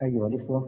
أيها الإخوة،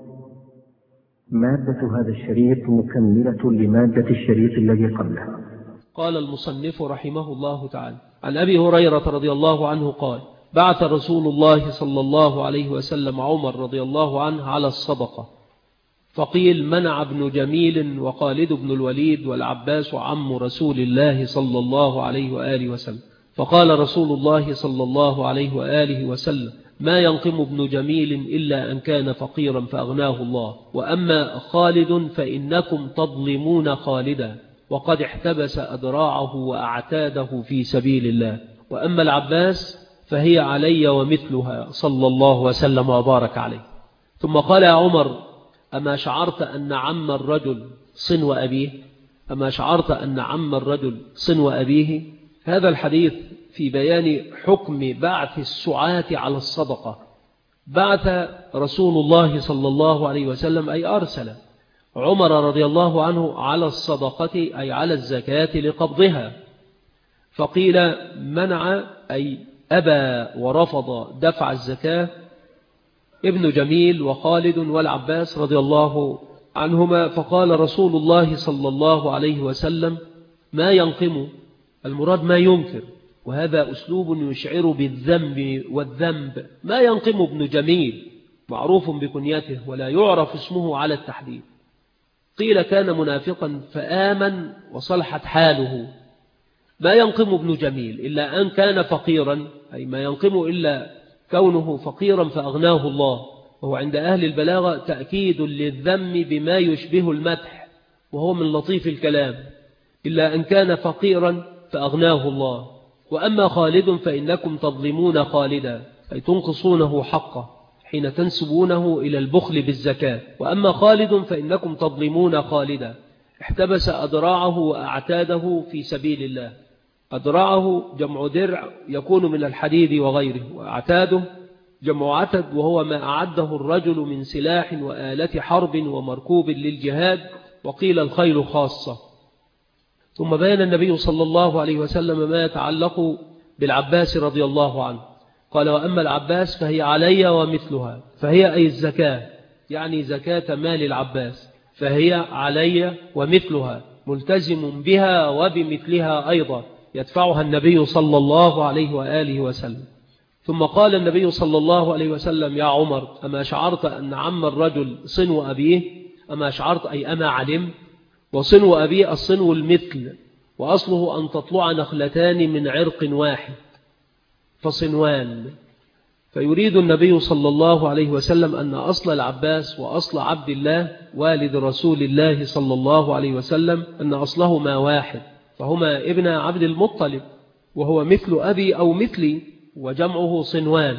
مادة هذا الشريط مكملة لمادة الشريط الذي قبله. قال المصنف رحمه الله تعالى: عن أبي هريرة رضي الله عنه قال: بعث رسول الله صلى الله عليه وسلم عمر رضي الله عنه على الصدقة، فقيل منع ابن جميل وخالد بن الوليد والعباس عم رسول الله صلى الله عليه وآله وسلم. فقال رسول الله صلى الله عليه وآله وسلم: ما ينقم ابن جميل إلا أن كان فقيرا فأغناه الله، وأما خالد فإنكم تظلمون خالدا، وقد احتبس أدراعه وأعتاده في سبيل الله، وأما العباس فهي علي ومثلها، صلى الله وسلم وبارك عليه. ثم قال: يا عمر، أما شعرت أن عم الرجل صنو أبيه؟ أما شعرت أن عم الرجل صنو أبيه؟ هذا الحديث في بيان حكم بعث السعاة على الصدقة. بعث رسول الله صلى الله عليه وسلم أي أرسل عمر رضي الله عنه على الصدقة أي على الزكاة لقبضها، فقيل منع أي أبى ورفض دفع الزكاة ابن جميل وخالد والعباس رضي الله عنهما. فقال رسول الله صلى الله عليه وسلم: ما ينقم، المراد ما ينكر، وهذا أسلوب يشعر بالذنب والذنب. ما ينقم ابن جميل معروف بكنيته ولا يعرف اسمه على التحديد. قيل كان منافقا فآمن وصلحت حاله. ما ينقم ابن جميل إلا أن كان فقيرا، أي ما ينقم إلا كونه فقيرا فأغناه الله، وهو عند أهل البلاغة تأكيد للذم بما يشبه المدح، وهو من لطيف الكلام. إلا أن كان فقيرا فأغناه الله. وأما خالد فإنكم تظلمون خالدا، أي تنقصونه حقه حين تنسبونه إلى البخل بالزكاة. وأما خالد فإنكم تظلمون خالدا، احتبس أدراعه وأعتاده في سبيل الله. أدراعه جمع درع يكون من الحديد وغيره، وأعتاده جمع عتد وهو ما أعده الرجل من سلاح وآلة حرب ومركوب للجهاد، وقيل الخيل خاصة. ثم بين النبي صلى الله عليه وسلم ما يتعلق بالعباس رضي الله عنه. قال: وأما العباس فهي علي ومثلها، فهي أي الزكاة، يعني زكاة مال العباس، فهي علي ومثلها، ملتزم بها وبمثلها أيضا يدفعها النبي صلى الله عليه وآله وسلم. ثم قال النبي صلى الله عليه وسلم: يا عمر، أما شعرت أن عم الرجل صنو أبيه؟ أما شعرت أي أما علم. وصنو أبيه الصنو المثل، وأصله أن تطلع نخلتان من عرق واحد فصنوان. فيريد النبي صلى الله عليه وسلم أن أصل العباس وأصل عبد الله والد رسول الله صلى الله عليه وسلم أن أصلهما واحد، فهما ابن عبد المطلب، وهو مثل أبي أو مثلي، وجمعه صنوان.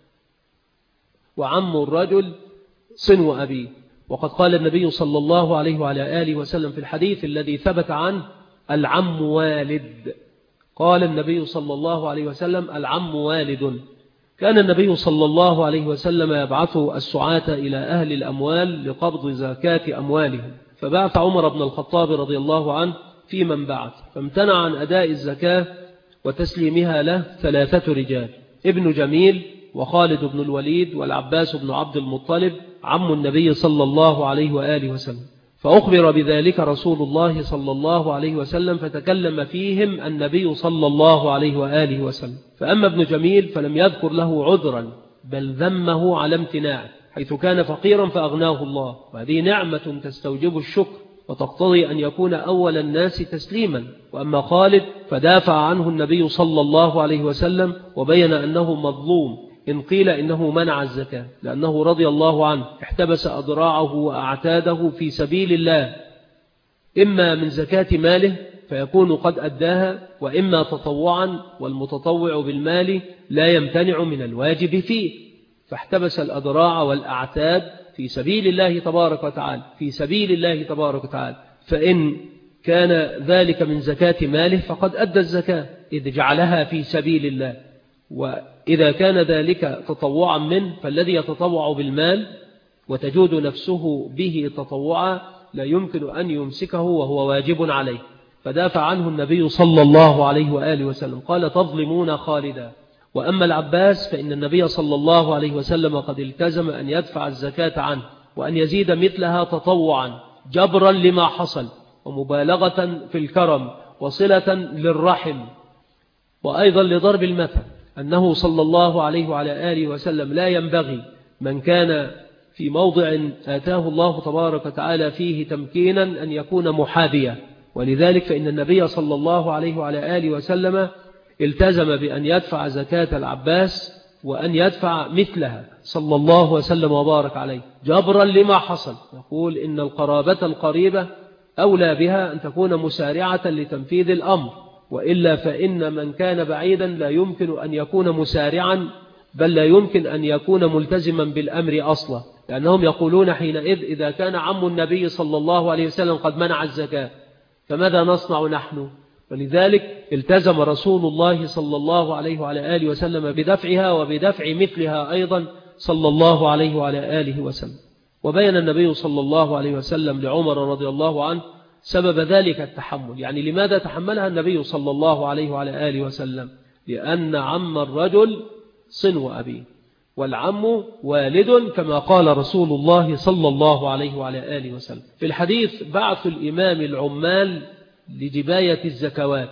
وعم الرجل صنو أبيه. وقد قال النبي صلى الله عليه وعلى آله وسلم في الحديث الذي ثبت عنه: العم والد. قال النبي صلى الله عليه وسلم: العم والد. كان النبي صلى الله عليه وسلم يبعث السعاة إلى أهل الأموال لقبض زكاة أموالهم، فبعث عمر بن الخطاب رضي الله عنه في من بعث، فامتنع عن أداء الزكاة وتسليمها له 3 رجال: ابن جميل وخالد بن الوليد والعباس بن عبد المطلب عم النبي صلى الله عليه وآله وسلم. فأخبر بذلك رسول الله صلى الله عليه وسلم، فتكلم فيهم النبي صلى الله عليه وآله وسلم. فأما ابن جميل فلم يذكر له عذرا، بل ذمه على امتناعه، حيث كان فقيرا فأغناه الله، وهذه نعمة تستوجب الشكر وتقتضي أن يكون أول الناس تسليما. وأما خالد فدافع عنه النبي صلى الله عليه وسلم، وبين أنه مظلوم إن قيل إنه منع الزكاة، لأنه رضي الله عنه احتبس أدراعه وأعتاده في سبيل الله، إما من زكاة ماله فيكون قد أداها، وإما تطوعا، والمتطوع بالمال لا يمتنع من الواجب فيه، فاحتبس الأدراع والأعتاد في سبيل الله تبارك وتعالى، في سبيل الله تبارك وتعالى. فإن كان ذلك من زكاة ماله فقد أدى الزكاة إذ جعلها في سبيل الله. وإذا كان ذلك تطوعا منه، فالذي يتطوع بالمال وتجود نفسه به تطوعا لا يمكن أن يمسكه وهو واجب عليه، فدافع عنه النبي صلى الله عليه وآله وسلم. قال: تظلمون خالدا. وأما العباس فإن النبي صلى الله عليه وسلم قد التزم أن يدفع الزكاة عنه وأن يزيد مثلها تطوعا جبرا لما حصل ومبالغة في الكرم وصلة للرحم، وأيضا لضرب المثل أنه صلى الله عليه وعلى آله وسلم لا ينبغي من كان في موضع آتاه الله تبارك وتعالى فيه تمكينا أن يكون محابيا، ولذلك فإن النبي صلى الله عليه وعلى آله وسلم التزم بأن يدفع زكاة العباس وأن يدفع مثلها صلى الله وسلم وبارك عليه جبرا لما حصل. يقول إن القرابة القريبة أولى بها أن تكون مسارعة لتنفيذ الأمر، وإلا فإن من كان بعيدا لا يمكن أن يكون مسارعا، بل لا يمكن أن يكون ملتزما بالأمر أصلا، لأنهم يقولون حينئذ إذا كان عم النبي صلى الله عليه وسلم قد منع الزكاة فماذا نصنع نحن؟ ولذلك التزم رسول الله صلى الله عليه وعلى آله وسلم بدفعها وبدفع مثلها أيضا صلى الله عليه وعلى آله وسلم. وبين النبي صلى الله عليه وسلم لعمر رضي الله عنه سبب ذلك التحمل، يعني لماذا تحملها النبي صلى الله عليه وعلى آله وسلم؟ لأن عم الرجل صنو أبيه، والعم والد كما قال رسول الله صلى الله عليه وعلى آله وسلم. في الحديث بعث الإمام العمال لجباية الزكوات،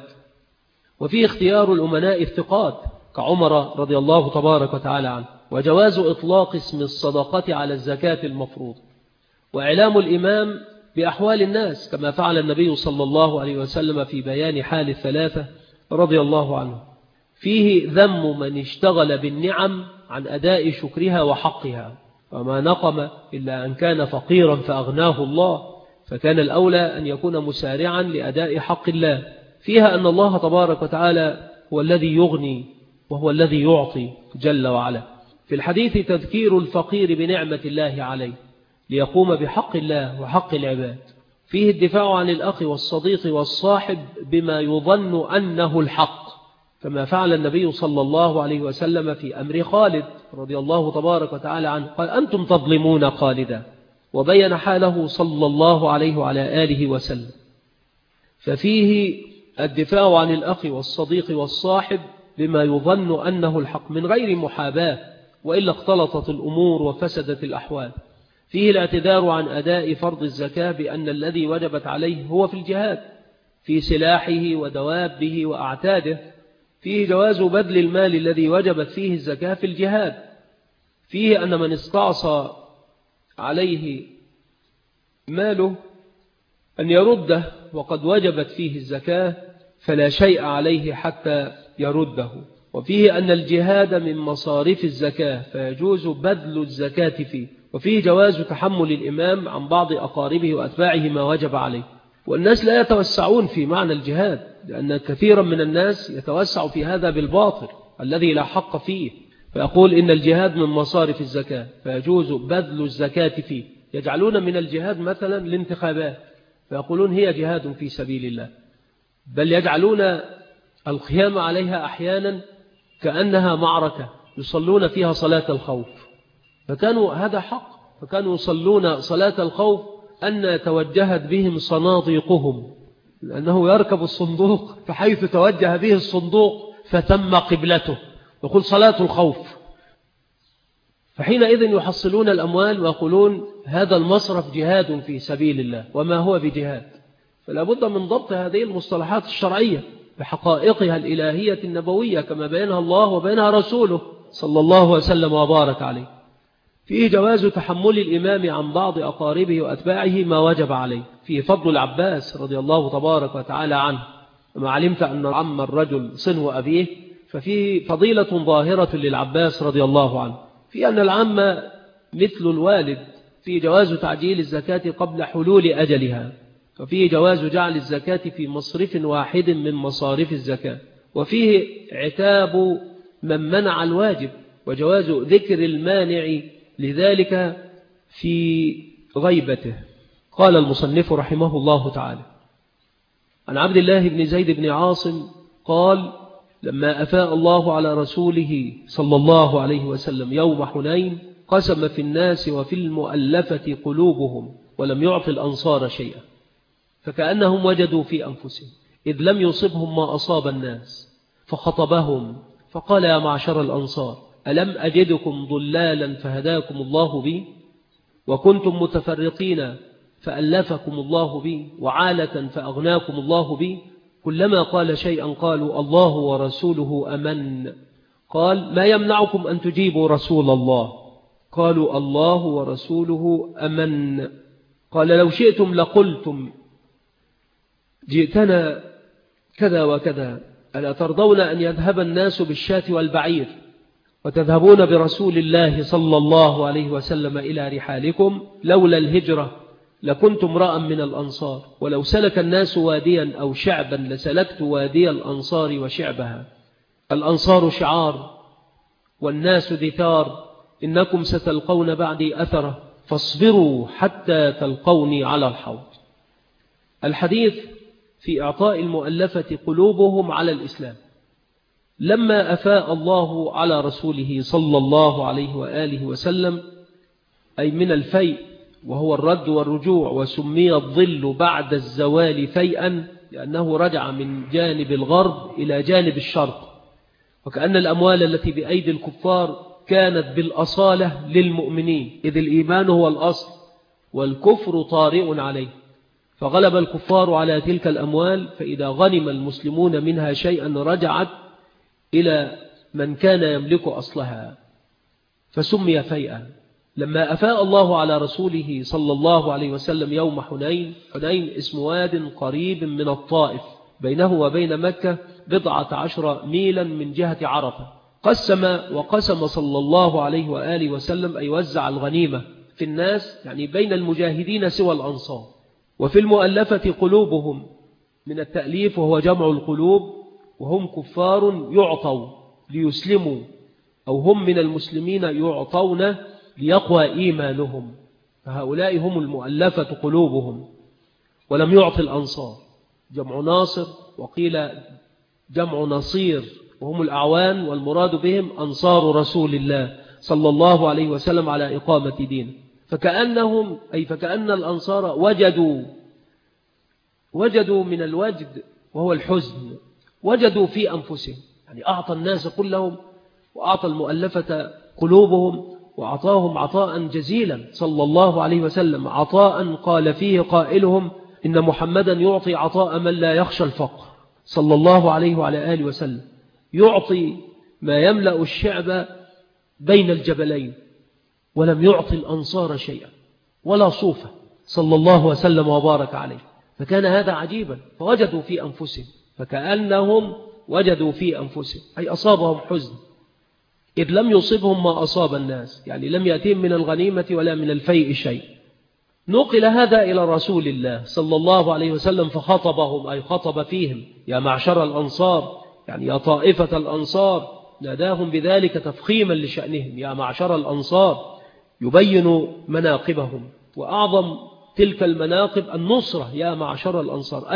وفي اختيار الأمناء الثقات كعمر رضي الله تبارك وتعالى عنه، وجواز إطلاق اسم الصدقة على الزكاة المفروض، وإعلام الإمام بأحوال الناس كما فعل النبي صلى الله عليه وسلم في بيان حال الثلاثة رضي الله عنه. فيه ذم من اشتغل بالنعم عن أداء شكرها وحقها، وما نقم إلا أن كان فقيرا فأغناه الله، فكان الأولى أن يكون مسارعا لأداء حق الله. فيها أن الله تبارك وتعالى هو الذي يغني وهو الذي يعطي جل وعلا. في الحديث تذكير الفقير بنعمة الله عليه ليقوم بحق الله وحق العباد. فيه الدفاع عن الأخ والصديق والصاحب بما يظن أنه الحق، كما فعل النبي صلى الله عليه وسلم في أمر خالد رضي الله تبارك وتعالى عنه، قال أنتم تظلمون خالدا، وبين حاله صلى الله عليه وعلى آله وسلم. ففيه الدفاع عن الأخ والصديق والصاحب بما يظن أنه الحق من غير محاباة، وإلا اختلطت الأمور وفسدت الأحوال. فيه الاعتذار عن أداء فرض الزكاة بأن الذي وجبت عليه هو في الجهاد في سلاحه ودوابه وأعتاده. فيه جواز بذل المال الذي وجبت فيه الزكاة في الجهاد. فيه أن من استعصى عليه ماله أن يرده وقد وجبت فيه الزكاة فلا شيء عليه حتى يرده. وفيه أن الجهاد من مصاريف الزكاة فيجوز بذل الزكاة فيه. وفيه جواز تحمل الإمام عن بعض أقاربه وأتباعه ما وجب عليه. والناس لا يتوسعون في معنى الجهاد، لأن كثيرا من الناس يتوسع في هذا بالباطل الذي لا حق فيه، فيقول إن الجهاد من مصارف الزكاة فيجوز بذل الزكاة فيه. يجعلون من الجهاد مثلا الانتخابات فيقولون هي جهاد في سبيل الله، بل يجعلون القيام عليها أحيانا كأنها معركة يصلون فيها صلاة الخوف، فكانوا هذا حق، فكانوا يصلون صلاة الخوف أن توجهت بهم صناديقهم، لأنه يركب الصندوق فحيث توجه به الصندوق فتم قبلته، يقول صلاة الخوف. فحينئذ يحصلون الأموال ويقولون هذا المصرف جهاد في سبيل الله، وما هو بجهاد. فلا بد من ضبط هذه المصطلحات الشرعية بحقائقها الإلهية النبوية كما بينها الله وبينها رسوله صلى الله وسلم وبارك عليه. فيه جواز تحمل الإمام عن بعض أقاربه وأتباعه ما وجب عليه. فيه فضل العباس رضي الله تبارك وتعالى عنه، وما علمت أن عم الرجل صنو أبيه، ففيه فضيلة ظاهرة للعباس رضي الله عنه. في أن العم مثل الوالد. في جواز تعجيل الزكاة قبل حلول أجلها، وفيه جواز جعل الزكاة في مصرف واحد من مصارف الزكاة. وفيه عتاب من منع الواجب، وجواز ذكر المانع لذلك في غيبته. قال المصنف رحمه الله تعالى عن عبد الله بن زيد بن عاصم قال لما أفاء الله على رسوله صلى الله عليه وسلم يوم حنين قسم في الناس وفي المؤلفة قلوبهم ولم يعط الأنصار شيئا، فكأنهم وجدوا في أنفسهم إذ لم يصبهم ما أصاب الناس، فخطبهم فقال يا معشر الأنصار ألم أجدكم ضلالا فهداكم الله بي وكنتم متفرقين فألفكم الله بي وعالة فأغناكم الله بي. كلما قال شيئا قالوا الله ورسوله أمن. قال ما يمنعكم أن تجيبوا رسول الله؟ قالوا الله ورسوله أمن. قال لو شئتم لقلتم جئتنا كذا وكذا، ألا ترضون أن يذهب الناس بالشاة والبعير وتذهبون برسول الله صلى الله عليه وسلم إلى رحالكم؟ لولا الهجرة لكنت امرأ من الأنصار، ولو سلك الناس واديا أو شعبا لسلكت وادي الأنصار وشعبها. الأنصار شعار والناس دثار، إنكم ستلقون بعدي أثره فاصبروا حتى تلقوني على الحوض. الحديث في إعطاء المؤلفة قلوبهم على الإسلام. لما أفاء الله على رسوله صلى الله عليه وآله وسلم، أي من الفيء وهو الرد والرجوع، وسمي الظل بعد الزوال فيئا لأنه رجع من جانب الغرب إلى جانب الشرق، وكأن الأموال التي بأيدي الكفار كانت بالأصالة للمؤمنين، إذ الإيمان هو الأصل والكفر طارئ عليه، فغلب الكفار على تلك الأموال، فإذا غنم المسلمون منها شيئا رجعت إلى من كان يملك أصلها، فسمي فيئا. لما أفاء الله على رسوله صلى الله عليه وسلم يوم حنين، حنين اسم واد قريب من الطائف بينه وبين مكة 19 ميلا من جهة عرفة، وقسم صلى الله عليه وآله وسلم أي وزع الغنيمة في الناس، يعني بين المجاهدين سوى الأنصار. وفي المؤلفة قلوبهم من التأليف وهو جمع القلوب، وهم كفار يعطوا ليسلموا، أو هم من المسلمين يعطون ليقوى إيمانهم، فهؤلاء هم المؤلفة قلوبهم. ولم يعطي الأنصار، جمع ناصر وقيل جمع نصير، وهم الأعوان، والمراد بهم أنصار رسول الله صلى الله عليه وسلم على إقامة دينه. فكأن الأنصار وجدوا من الوجد وهو الحزن، وجدوا في أنفسهم، يعني أعطى الناس كلهم وأعطى المؤلفة قلوبهم، وأعطاهم عطاء جزيلا صلى الله عليه وسلم، عطاء قال فيه قائلهم إن محمدا يعطي عطاء من لا يخشى الفقر صلى الله عليه وعلى آله وسلم، يعطي ما يملأ الشعب بين الجبلين، ولم يعطي الأنصار شيئا ولا صوفة صلى الله وسلم وبارك عليه. فكان هذا عجيبا، فوجدوا في أنفسهم، فكأنهم وجدوا في أنفسهم أي أصابهم حزن، إذ لم يصبهم ما أصاب الناس، يعني لم يأتهم من الغنيمة ولا من الفيء شيء. نقل هذا إلى رسول الله صلى الله عليه وسلم فخطبهم، أي خطب فيهم يا معشر الأنصار، يعني يا طائفة الأنصار، ناداهم بذلك تفخيما لشأنهم، يا معشر الأنصار، يبين مناقبهم، وأعظم تلك المناقب النصرة، يا معشر الأنصار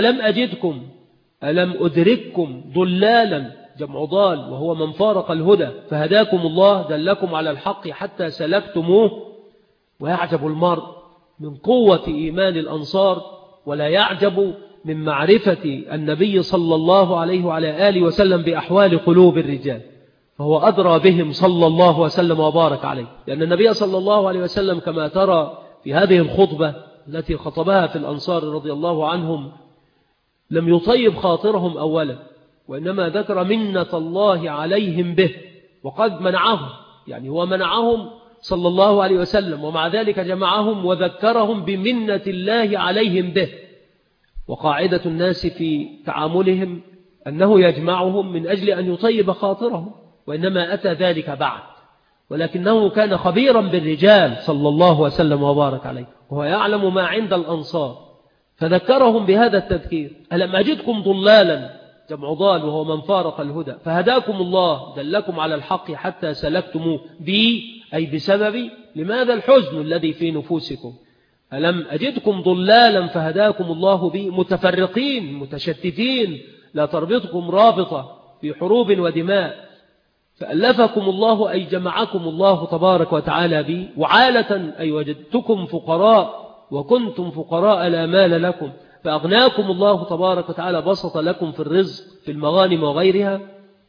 ألم أدرككم ضلالا، جمع ضال وهو من فارق الهدى، فهداكم الله، دلكم على الحق حتى سلكتموه. ويعجب المرء من قوة إيمان الأنصار، ولا يعجب من معرفة النبي صلى الله عليه وعلى آله وسلم بأحوال قلوب الرجال، فهو أدرى بهم صلى الله وسلم وبارك عليه، لأن النبي صلى الله عليه وسلم كما ترى في هذه الخطبة التي خطبها في الأنصار رضي الله عنهم، لم يطيب خاطرهم أولا، وإنما ذكر منة الله عليهم به، وقد منعهم، يعني هو منعهم صلى الله عليه وسلم، ومع ذلك جمعهم وذكرهم بمنة الله عليهم به. وقاعدة الناس في تعاملهم أنه يجمعهم من أجل أن يطيب خاطرهم، وإنما أتى ذلك بعد، ولكنه كان خبيرا بالرجال صلى الله وسلم وبارك عليه، وهو يعلم ما عند الأنصار، فذكرهم بهذا التذكير. ألم أجدكم ضلالا، جمع ضال وهو من فارق الهدى، فهداكم الله، دلكم على الحق حتى سلكتموه بي، أي بسبب لماذا الحزن الذي في نفوسكم. ألم أجدكم ضلالا فهداكم الله بي، متفرقين متشتتين، لا تربطكم رابطة في حروب ودماء، فألفكم الله أي جمعكم الله تبارك وتعالى بي، وعالة أي وجدتكم فقراء وكنتم فقراء لا مال لكم، فأغناكم الله تبارك وتعالى، بسط لكم في الرزق في المغانم وغيرها.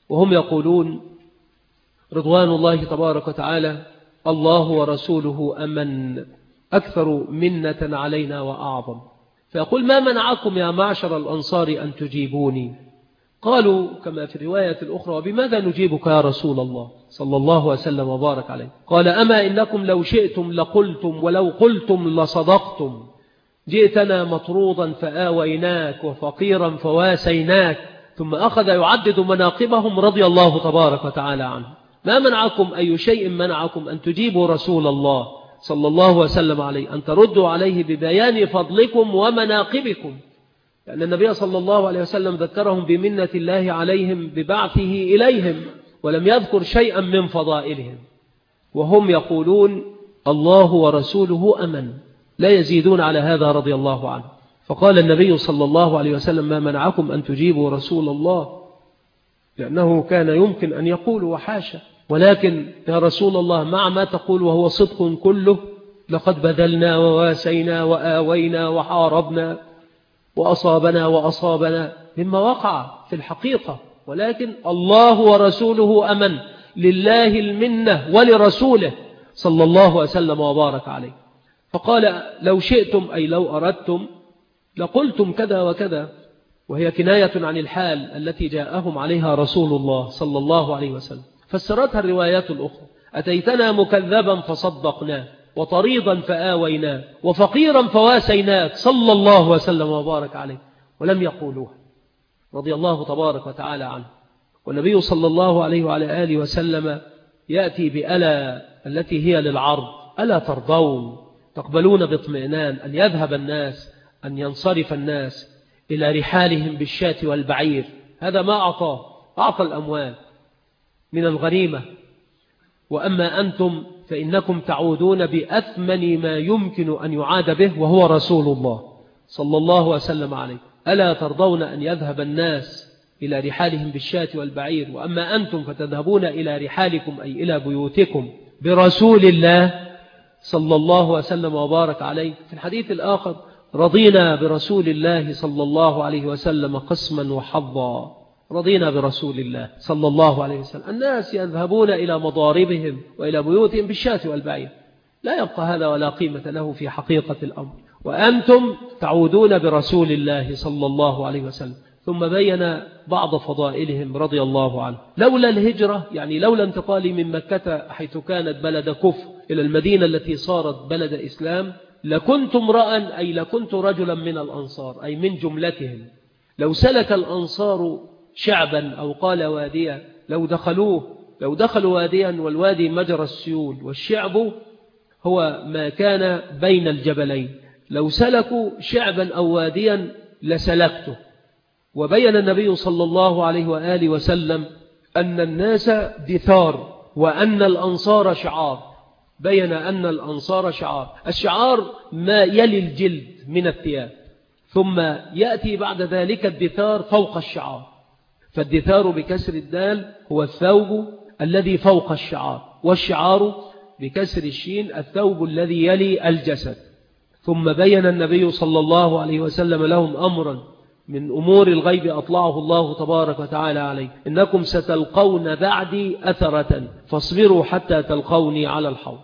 وهم يقولون رضوان الله تبارك وتعالى: الله ورسوله أمن، أكثر منة علينا وأعظم. فيقول: ما منعكم يا معشر الأنصار أن تجيبوني؟ قالوا كما في الرواية الأخرى: وبماذا نجيبك يا رسول الله صلى الله وسلم وبارك عليه؟ قال: أما إنكم لو شئتم لقلتم، ولو قلتم لصدقتم. جئتنا مطرودا فآويناك، وفقيرا فواسيناك. ثم أخذ يعدد مناقبهم رضي الله تبارك وتعالى عنه. ما منعكم، أي شيء منعكم أن تجيبوا رسول الله صلى الله وسلم عليه، أن تردوا عليه ببيان فضلكم ومناقبكم؟ لأن النبي صلى الله عليه وسلم ذكرهم بمنة الله عليهم ببعثه إليهم، ولم يذكر شيئا من فضائلهم، وهم يقولون الله ورسوله أمن، لا يزيدون على هذا رضي الله عنه. فقال النبي صلى الله عليه وسلم: ما منعكم أن تجيبوا رسول الله؟ لأنه كان يمكن أن يقول وحاشا، ولكن يا رسول الله مع ما تقول وهو صدق كله، لقد بذلنا وواسينا وآوينا وحاربنا وأصابنا مما وقع في الحقيقة، ولكن الله ورسوله أمن، لله المنة ولرسوله صلى الله وسلم وبارك عليه. فقال: لو شئتم، أي لو أردتم، لقلتم كذا وكذا، وهي كناية عن الحال التي جاءهم عليها رسول الله صلى الله عليه وسلم. فسرتها الروايات الأخرى: أتيتنا مكذبا فصدقناه، وطريضا فآويناه، وفقيرا فواسيناك صلى الله وسلم وبارك عليه. ولم يقولوها رضي الله تبارك وتعالى عنه. والنبي صلى الله عليه وعلى آله وسلم يأتي بألا التي هي للعرض: ألا ترضون، تقبلون باطمئنان أن يذهب الناس، أن ينصرف الناس إلى رحالهم بالشاة والبعير؟ هذا ما أعطى الأموال من الغنيمة، وأما أنتم فإنكم تعودون بأثمن ما يمكن أن يعاد به، وهو رسول الله صلى الله وسلم عليه. ألا ترضون أن يذهب الناس إلى رحالهم بالشاة والبعير، وأما أنتم فتذهبون إلى رحالكم، أي إلى بيوتكم، برسول الله صلى الله وسلم وبارك عليه. في الحديث الآخر: رضينا برسول الله صلى الله عليه وسلم قسما وحظا. رضينا برسول الله صلى الله عليه وسلم. الناس يذهبون إلى مضاربهم وإلى بيوتهم بالشاة والبعير، لا يبقى هذا ولا قيمة له في حقيقة الأمر، وأنتم تعودون برسول الله صلى الله عليه وسلم. ثم بين بعض فضائلهم رضي الله عنه. لولا الهجرة، يعني لولا انتقالي من مكة حيث كانت بلد كفر إلى المدينة التي صارت بلد إسلام، لكنت امرأ، أي لكنت رجلا من الأنصار، أي من جملتهم. لو سلك الأنصار شعبا أو قال واديا، لو دخلوا واديا، والوادي مجرى السيول، والشعب هو ما كان بين الجبلين، لو سلكوا شعبا أو واديا لسلكته. وبين النبي صلى الله عليه وآله وسلم أن الناس دثار، وأن الأنصار شعار. بين أن الأنصار شعار. الشعار ما يلي الجلد من الثياب، ثم يأتي بعد ذلك الدثار فوق الشعار. فالدثار بكسر الدال هو الثوب الذي فوق الشعار، والشعار بكسر الشين الثوب الذي يلي الجسد. ثم بين النبي صلى الله عليه وسلم لهم أمرا من أمور الغيب أطلعه الله تبارك وتعالى عليه: إنكم ستلقون بعدي أثرة، فاصبروا حتى تلقوني على الحوض.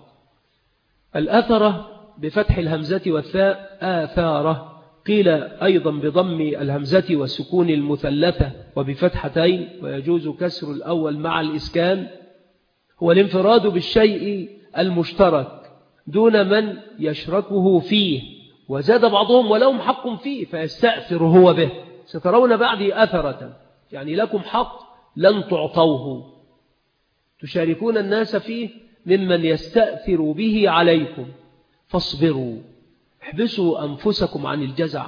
الأثرة بفتح الهمزة والثاء آثارة، قيل أيضا بضم الهمزة والسكون المثلثة وبفتحتين، ويجوز كسر الأول مع الإسكان. هو الانفراد بالشيء المشترك دون من يشركه فيه، وزاد بعضهم ولهم حق فيه فيستأثر هو به. سترون بعدي أثرة، يعني لكم حق لن تعطوه، تشاركون الناس فيه ممن يستأثر به عليكم، فاصبروا، احبسوا أنفسكم عن الجزع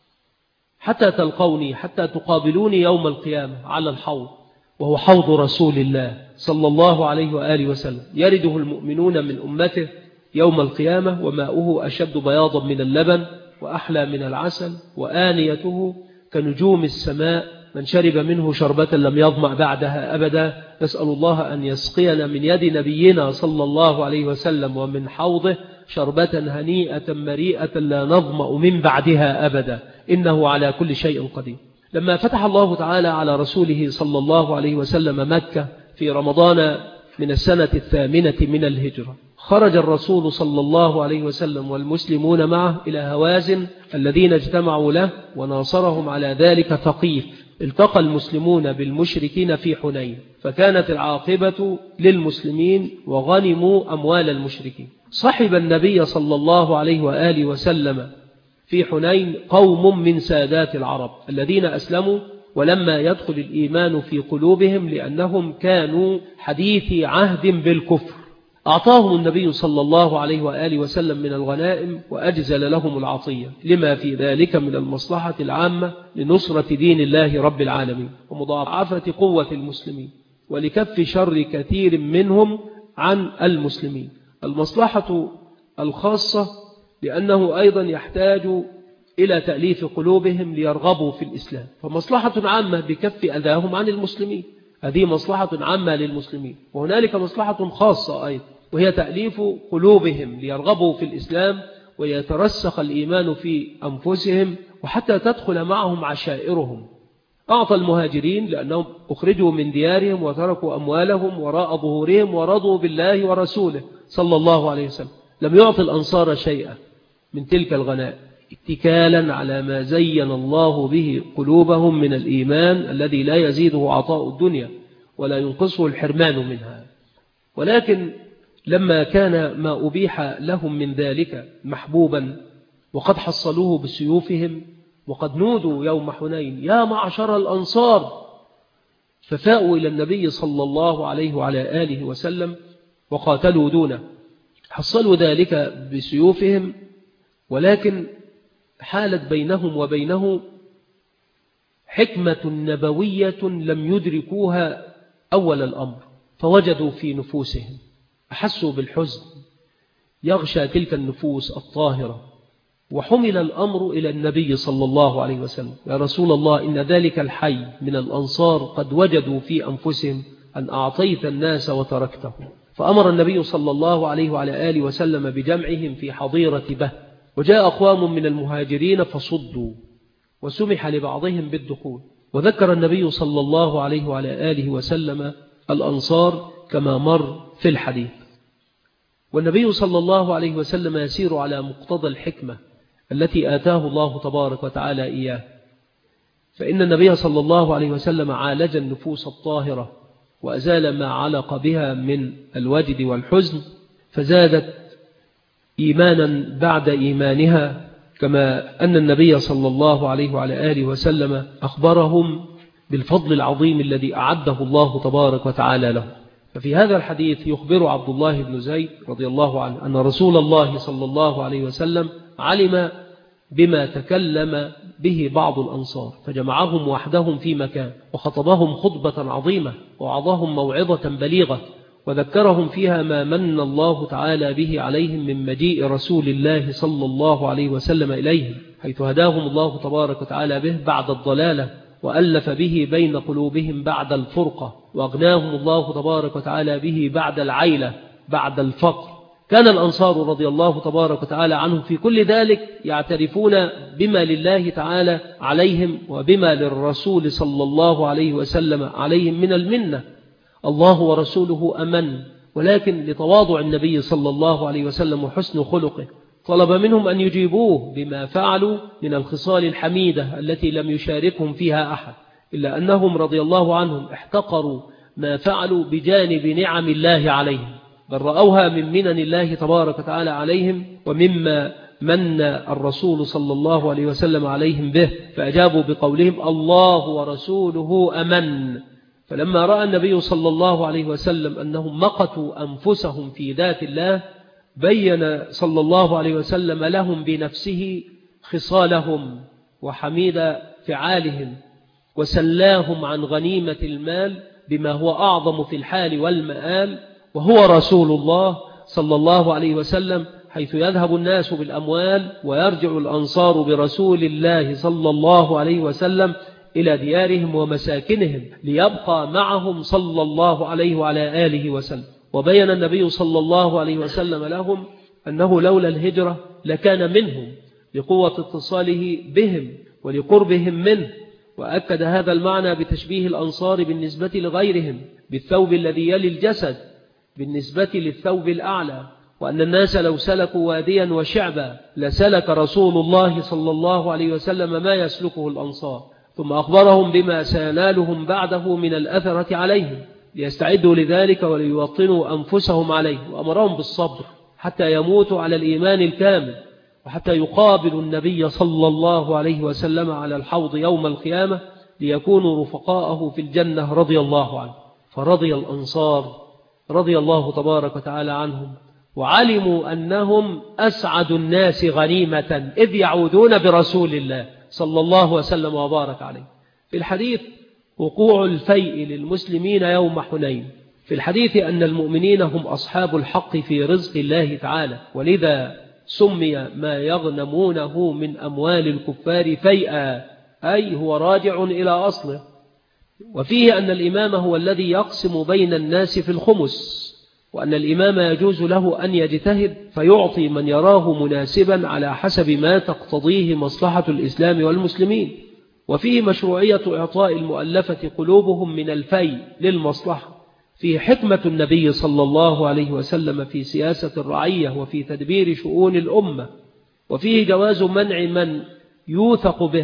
حتى تلقوني، حتى تقابلوني يوم القيامة على الحوض، وهو حوض رسول الله صلى الله عليه وآله وسلم، يرده المؤمنون من أمته يوم القيامة، وماؤه أشد بياضا من اللبن وأحلى من العسل، وآنيته كنجوم السماء، من شرب منه شربة لم يظمأ بعدها أبدا. نسأل الله أن يسقينا من يد نبينا صلى الله عليه وسلم ومن حوضه شربة هنيئة مريئة لا نظمأ من بعدها أبدا، إنه على كل شيء قدير. لما فتح الله تعالى على رسوله صلى الله عليه وسلم مكة في رمضان من السنة 8 من الهجرة، خرج الرسول صلى الله عليه وسلم والمسلمون معه إلى هوازن الذين اجتمعوا له وناصرهم على ذلك ثقيف. التقى المسلمون بالمشركين في حنين، فكانت العاقبة للمسلمين وغنموا أموال المشركين. صحب النبي صلى الله عليه وآله وسلم في حنين قوم من سادات العرب الذين أسلموا ولما يدخل الإيمان في قلوبهم لأنهم كانوا حديثي عهد بالكفر. أعطاهم النبي صلى الله عليه وآله وسلم من الغنائم وأجزل لهم العطية لما في ذلك من المصلحة العامة لنصرة دين الله رب العالمين ومضاعفة قوة المسلمين ولكف شر كثير منهم عن المسلمين. المصلحة الخاصة لأنه أيضا يحتاج إلى تأليف قلوبهم ليرغبوا في الإسلام، فمصلحة عامة بكف أذاهم عن المسلمين، هذه مصلحة عامة للمسلمين. وهنالك مصلحة خاصة أيضا وهي تأليف قلوبهم ليرغبوا في الإسلام ويترسخ الإيمان في أنفسهم وحتى تدخل معهم عشائرهم. أعطى المهاجرين لأنهم أخرجوا من ديارهم وتركوا أموالهم وراء ظهورهم ورضوا بالله ورسوله صلى الله عليه وسلم. لم يعطي الأنصار شيئا من تلك الغنائم اتكالا على ما زين الله به قلوبهم من الإيمان الذي لا يزيده عطاء الدنيا ولا ينقصه الحرمان منها. ولكن لما كان ما أبيح لهم من ذلك محبوبا وقد حصلوه بسيوفهم وقد نودوا يوم حنين يا معشر الأنصار، ففاءوا إلى النبي صلى الله عليه وعلى آله وسلم وقاتلوا دونه. حصلوا ذلك بسيوفهم، ولكن حالت بينهم وبينه حكمة نبوية لم يدركوها أول الأمر، فوجدوا في نفوسهم، أحسوا بالحزن يغشى تلك النفوس الطاهرة، وحمل الأمر إلى النبي صلى الله عليه وسلم: يا رسول الله، إن ذلك الحي من الأنصار قد وجدوا في أنفسهم أن أعطيت الناس وتركتهم. فأمر النبي صلى الله عليه وعلى آله وسلم بجمعهم في حظيرة به، وجاء أقوام من المهاجرين فصدوا وسمح لبعضهم بالدخول، وذكر النبي صلى الله عليه وعلى آله وسلم الأنصار كما مر في الحديث. والنبي صلى الله عليه وسلم يسير على مقتضى الحكمة التي آتاه الله تبارك وتعالى إياه، فإن النبي صلى الله عليه وسلم عالج النفوس الطاهرة وأزال ما علق بها من الوجد والحزن، فزادت إيمانا بعد إيمانها، كما أن النبي صلى الله عليه وعلى آله وسلم أخبرهم بالفضل العظيم الذي أعده الله تبارك وتعالى له. ففي هذا الحديث يخبر عبد الله بن زيد رضي الله عنه أن رسول الله صلى الله عليه وسلم علم بما تكلم به بعض الأنصار، فجمعهم وحدهم في مكان وخطبهم خطبة عظيمة ووعظهم موعظة بليغة، وذكرهم فيها ما من الله تعالى به عليهم من مجيء رسول الله صلى الله عليه وسلم إليهم، حيث هداهم الله تبارك وتعالى به بعد الضلالة، وألف به بين قلوبهم بعد الفرقة، وأغناهم الله تبارك وتعالى به بعد العيلة بعد الفقر. كان الأنصار رضي الله تبارك وتعالى عنهم في كل ذلك يعترفون بما لله تعالى عليهم وبما للرسول صلى الله عليه وسلم عليهم من المنة. الله ورسوله أمن، ولكن لتواضع النبي صلى الله عليه وسلم وحسن خلقه طلب منهم أن يجيبوه بما فعلوا من الخصال الحميدة التي لم يشاركهم فيها أحد، إلا أنهم رضي الله عنهم احتقروا ما فعلوا بجانب نعم الله عليهم، بل رأوها من منن الله تبارك وتعالى عليهم ومما من الرسول صلى الله عليه وسلم عليهم به، فأجابوا بقولهم الله ورسوله أمن. فلما رأى النبي صلى الله عليه وسلم أنهم مقتوا أنفسهم في ذات الله، بين صلى الله عليه وسلم لهم بنفسه خصالهم وحميد فعالهم، وسلاهم عن غنيمة المال بما هو أعظم في الحال والمآل، وهو رسول الله صلى الله عليه وسلم، حيث يذهب الناس بالأموال ويرجع الأنصار برسول الله صلى الله عليه وسلم إلى ديارهم ومساكنهم ليبقى معهم صلى الله عليه وعلى آله وسلم. وبين النبي صلى الله عليه وسلم لهم أنه لولا الهجرة لكان منهم، لقوة اتصاله بهم ولقربهم منه، وأكد هذا المعنى بتشبيه الأنصار بالنسبة لغيرهم بالثوب الذي يلي الجسد بالنسبة للثوب الأعلى، وأن الناس لو سلكوا واديا وشعبا لسلك رسول الله صلى الله عليه وسلم ما يسلكه الأنصار. ثم أخبرهم بما سينالهم بعده من الأثرة عليهم ليستعدوا لذلك وليوطنوا أنفسهم عليه، وأمرهم بالصبر حتى يموتوا على الإيمان الكامل، وحتى يقابلوا النبي صلى الله عليه وسلم على الحوض يوم القيامة ليكونوا رفقاءه في الجنة رضي الله عنه. فرضي الأنصار رضي الله تبارك وتعالى عنهم، وعلموا أنهم أسعد الناس غنيمة إذ يعودون برسول الله صلى الله وسلم وبارك عليه. في الحديث وقوع الفيء للمسلمين يوم حنين، في الحديث أن المؤمنين هم أصحاب الحق في رزق الله تعالى، ولذا سمي ما يغنمونه من أموال الكفار فيئا، أي هو راجع إلى أصله. وفيه أن الإمام هو الذي يقسم بين الناس في الخمس، وأن الإمام يجوز له أن يجتهد فيعطي من يراه مناسبا على حسب ما تقتضيه مصلحة الإسلام والمسلمين. وفيه مشروعية إعطاء المؤلفة قلوبهم من الفيء للمصلحة، فيه حكمة النبي صلى الله عليه وسلم في سياسة الرعية وفي تدبير شؤون الأمة، وفيه جواز منع من يوثق به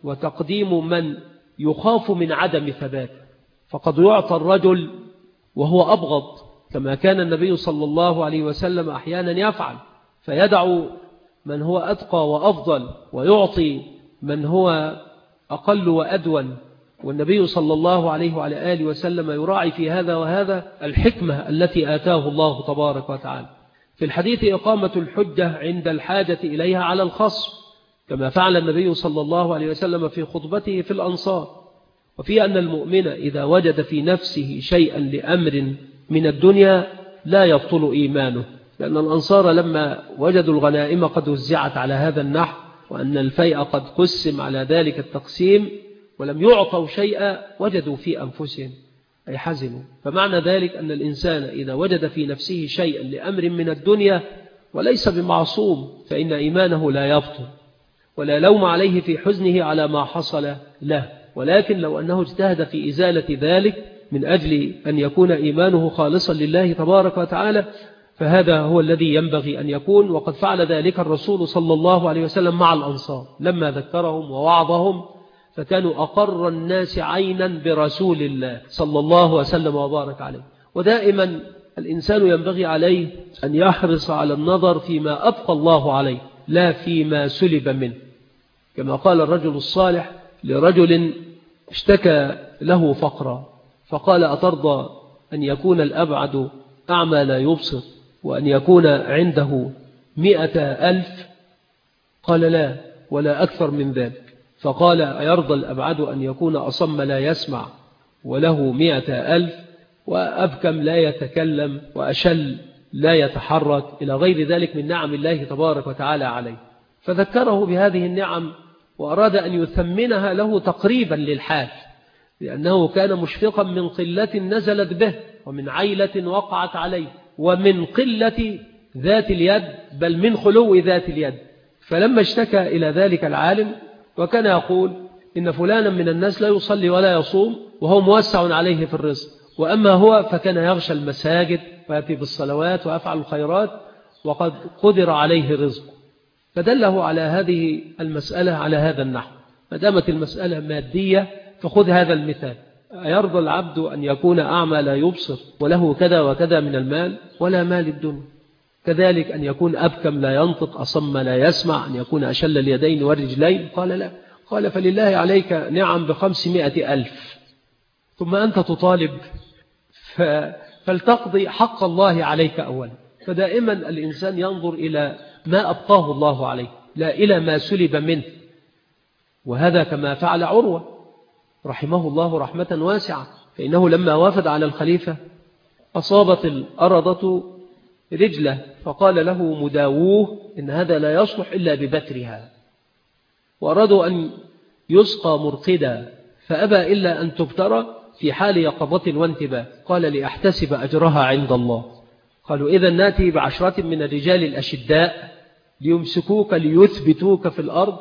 وتقديم من يخاف من عدم ثباته، فقد يعطى الرجل وهو أبغض كما كان النبي صلى الله عليه وسلم أحيانا يفعل، فيدع من هو أتقى وأفضل ويعطي من هو أقل وأدون. والنبي صلى الله عليه وعلى آله وسلم يراعي في هذا وهذا الحكمة التي آتاه الله تبارك وتعالى. في الحديث إقامة الحجة عند الحاجة إليها على الخصم، كما فعل النبي صلى الله عليه وسلم في خطبته في الأنصار. وفي أن المؤمن إذا وجد في نفسه شيئا لأمر من الدنيا لا يبطل إيمانه، لأن الأنصار لما وجدوا الغنائم قد وزعت على هذا النحو، وأن الفيء قد قسم على ذلك التقسيم ولم يعطوا شيئا وجدوا في أنفسهم أي حزنوا. فمعنى ذلك أن الإنسان إذا وجد في نفسه شيئا لأمر من الدنيا وليس بمعصوم فإن إيمانه لا يبطل، ولا لوم عليه في حزنه على ما حصل له، ولكن لو أنه اجتهد في إزالة ذلك من أجل أن يكون إيمانه خالصا لله تبارك وتعالى فهذا هو الذي ينبغي أن يكون. وقد فعل ذلك الرسول صلى الله عليه وسلم مع الأنصار لما ذكرهم ووعظهم، فكانوا أقر الناس عينا برسول الله صلى الله وسلم وبارك عليه. ودائما الإنسان ينبغي عليه أن يحرص على النظر فيما أبقى الله عليه لا فيما سلب منه، كما قال الرجل الصالح لرجل اشتكى له فقرا فقال: أترضى أن يكون الأبعد أعمى لا يبصر وأن يكون عنده 100,000؟ قال: لا، ولا أكثر من ذلك. فقال: أيرضى الأبعد أن يكون أصم لا يسمع وله 100,000 وأبكم لا يتكلم وأشل لا يتحرك إلى غير ذلك من نعم الله تبارك وتعالى عليه؟ فذكره بهذه النعم وأراد أن يثمنها له تقريبا للحال، لأنه كان مشفقا من قلة نزلت به ومن عيلة وقعت عليه ومن قلة ذات اليد بل من خلو ذات اليد. فلما اشتكى إلى ذلك العالم وكان يقول إن فلانا من الناس لا يصلي ولا يصوم وهو موسع عليه في الرزق، وأما هو فكان يغشى المساجد ويأتي بالصلوات ويفعل الخيرات وقد قدر عليه رزقه، فدله على هذه المسألة على هذا النحو. ما دامت المسألة مادية فخذ هذا المثال: أيرضى العبد أن يكون أعمى لا يبصر وله كذا وكذا من المال ولا مال الدنيا؟ كذلك أن يكون أبكم لا ينطق أصم لا يسمع، أن يكون أشل اليدين والرجلين؟ قال: لا. قال: فلله عليك نعم ب500,000 ثم أنت تطالب فلتقضي حق الله عليك أولا. فدائما الإنسان ينظر إلى ما أبقاه الله عليه لا إلى ما سلب منه، وهذا كما فعل عروة رحمه الله رحمة واسعة، فإنه لما وافد على الخليفة أصابت الأرضة رجله فقال له مداووه إن هذا لا يصلح إلا ببترها، وأرادوا أن يسقى مرقدا فأبى إلا أن تبترى في حال يقظة وانتباه، قال: لأحتسب أجرها عند الله. قالوا: إذا ناتي ب10 من الرجال الأشداء ليمسكوك ليثبتوك في الأرض،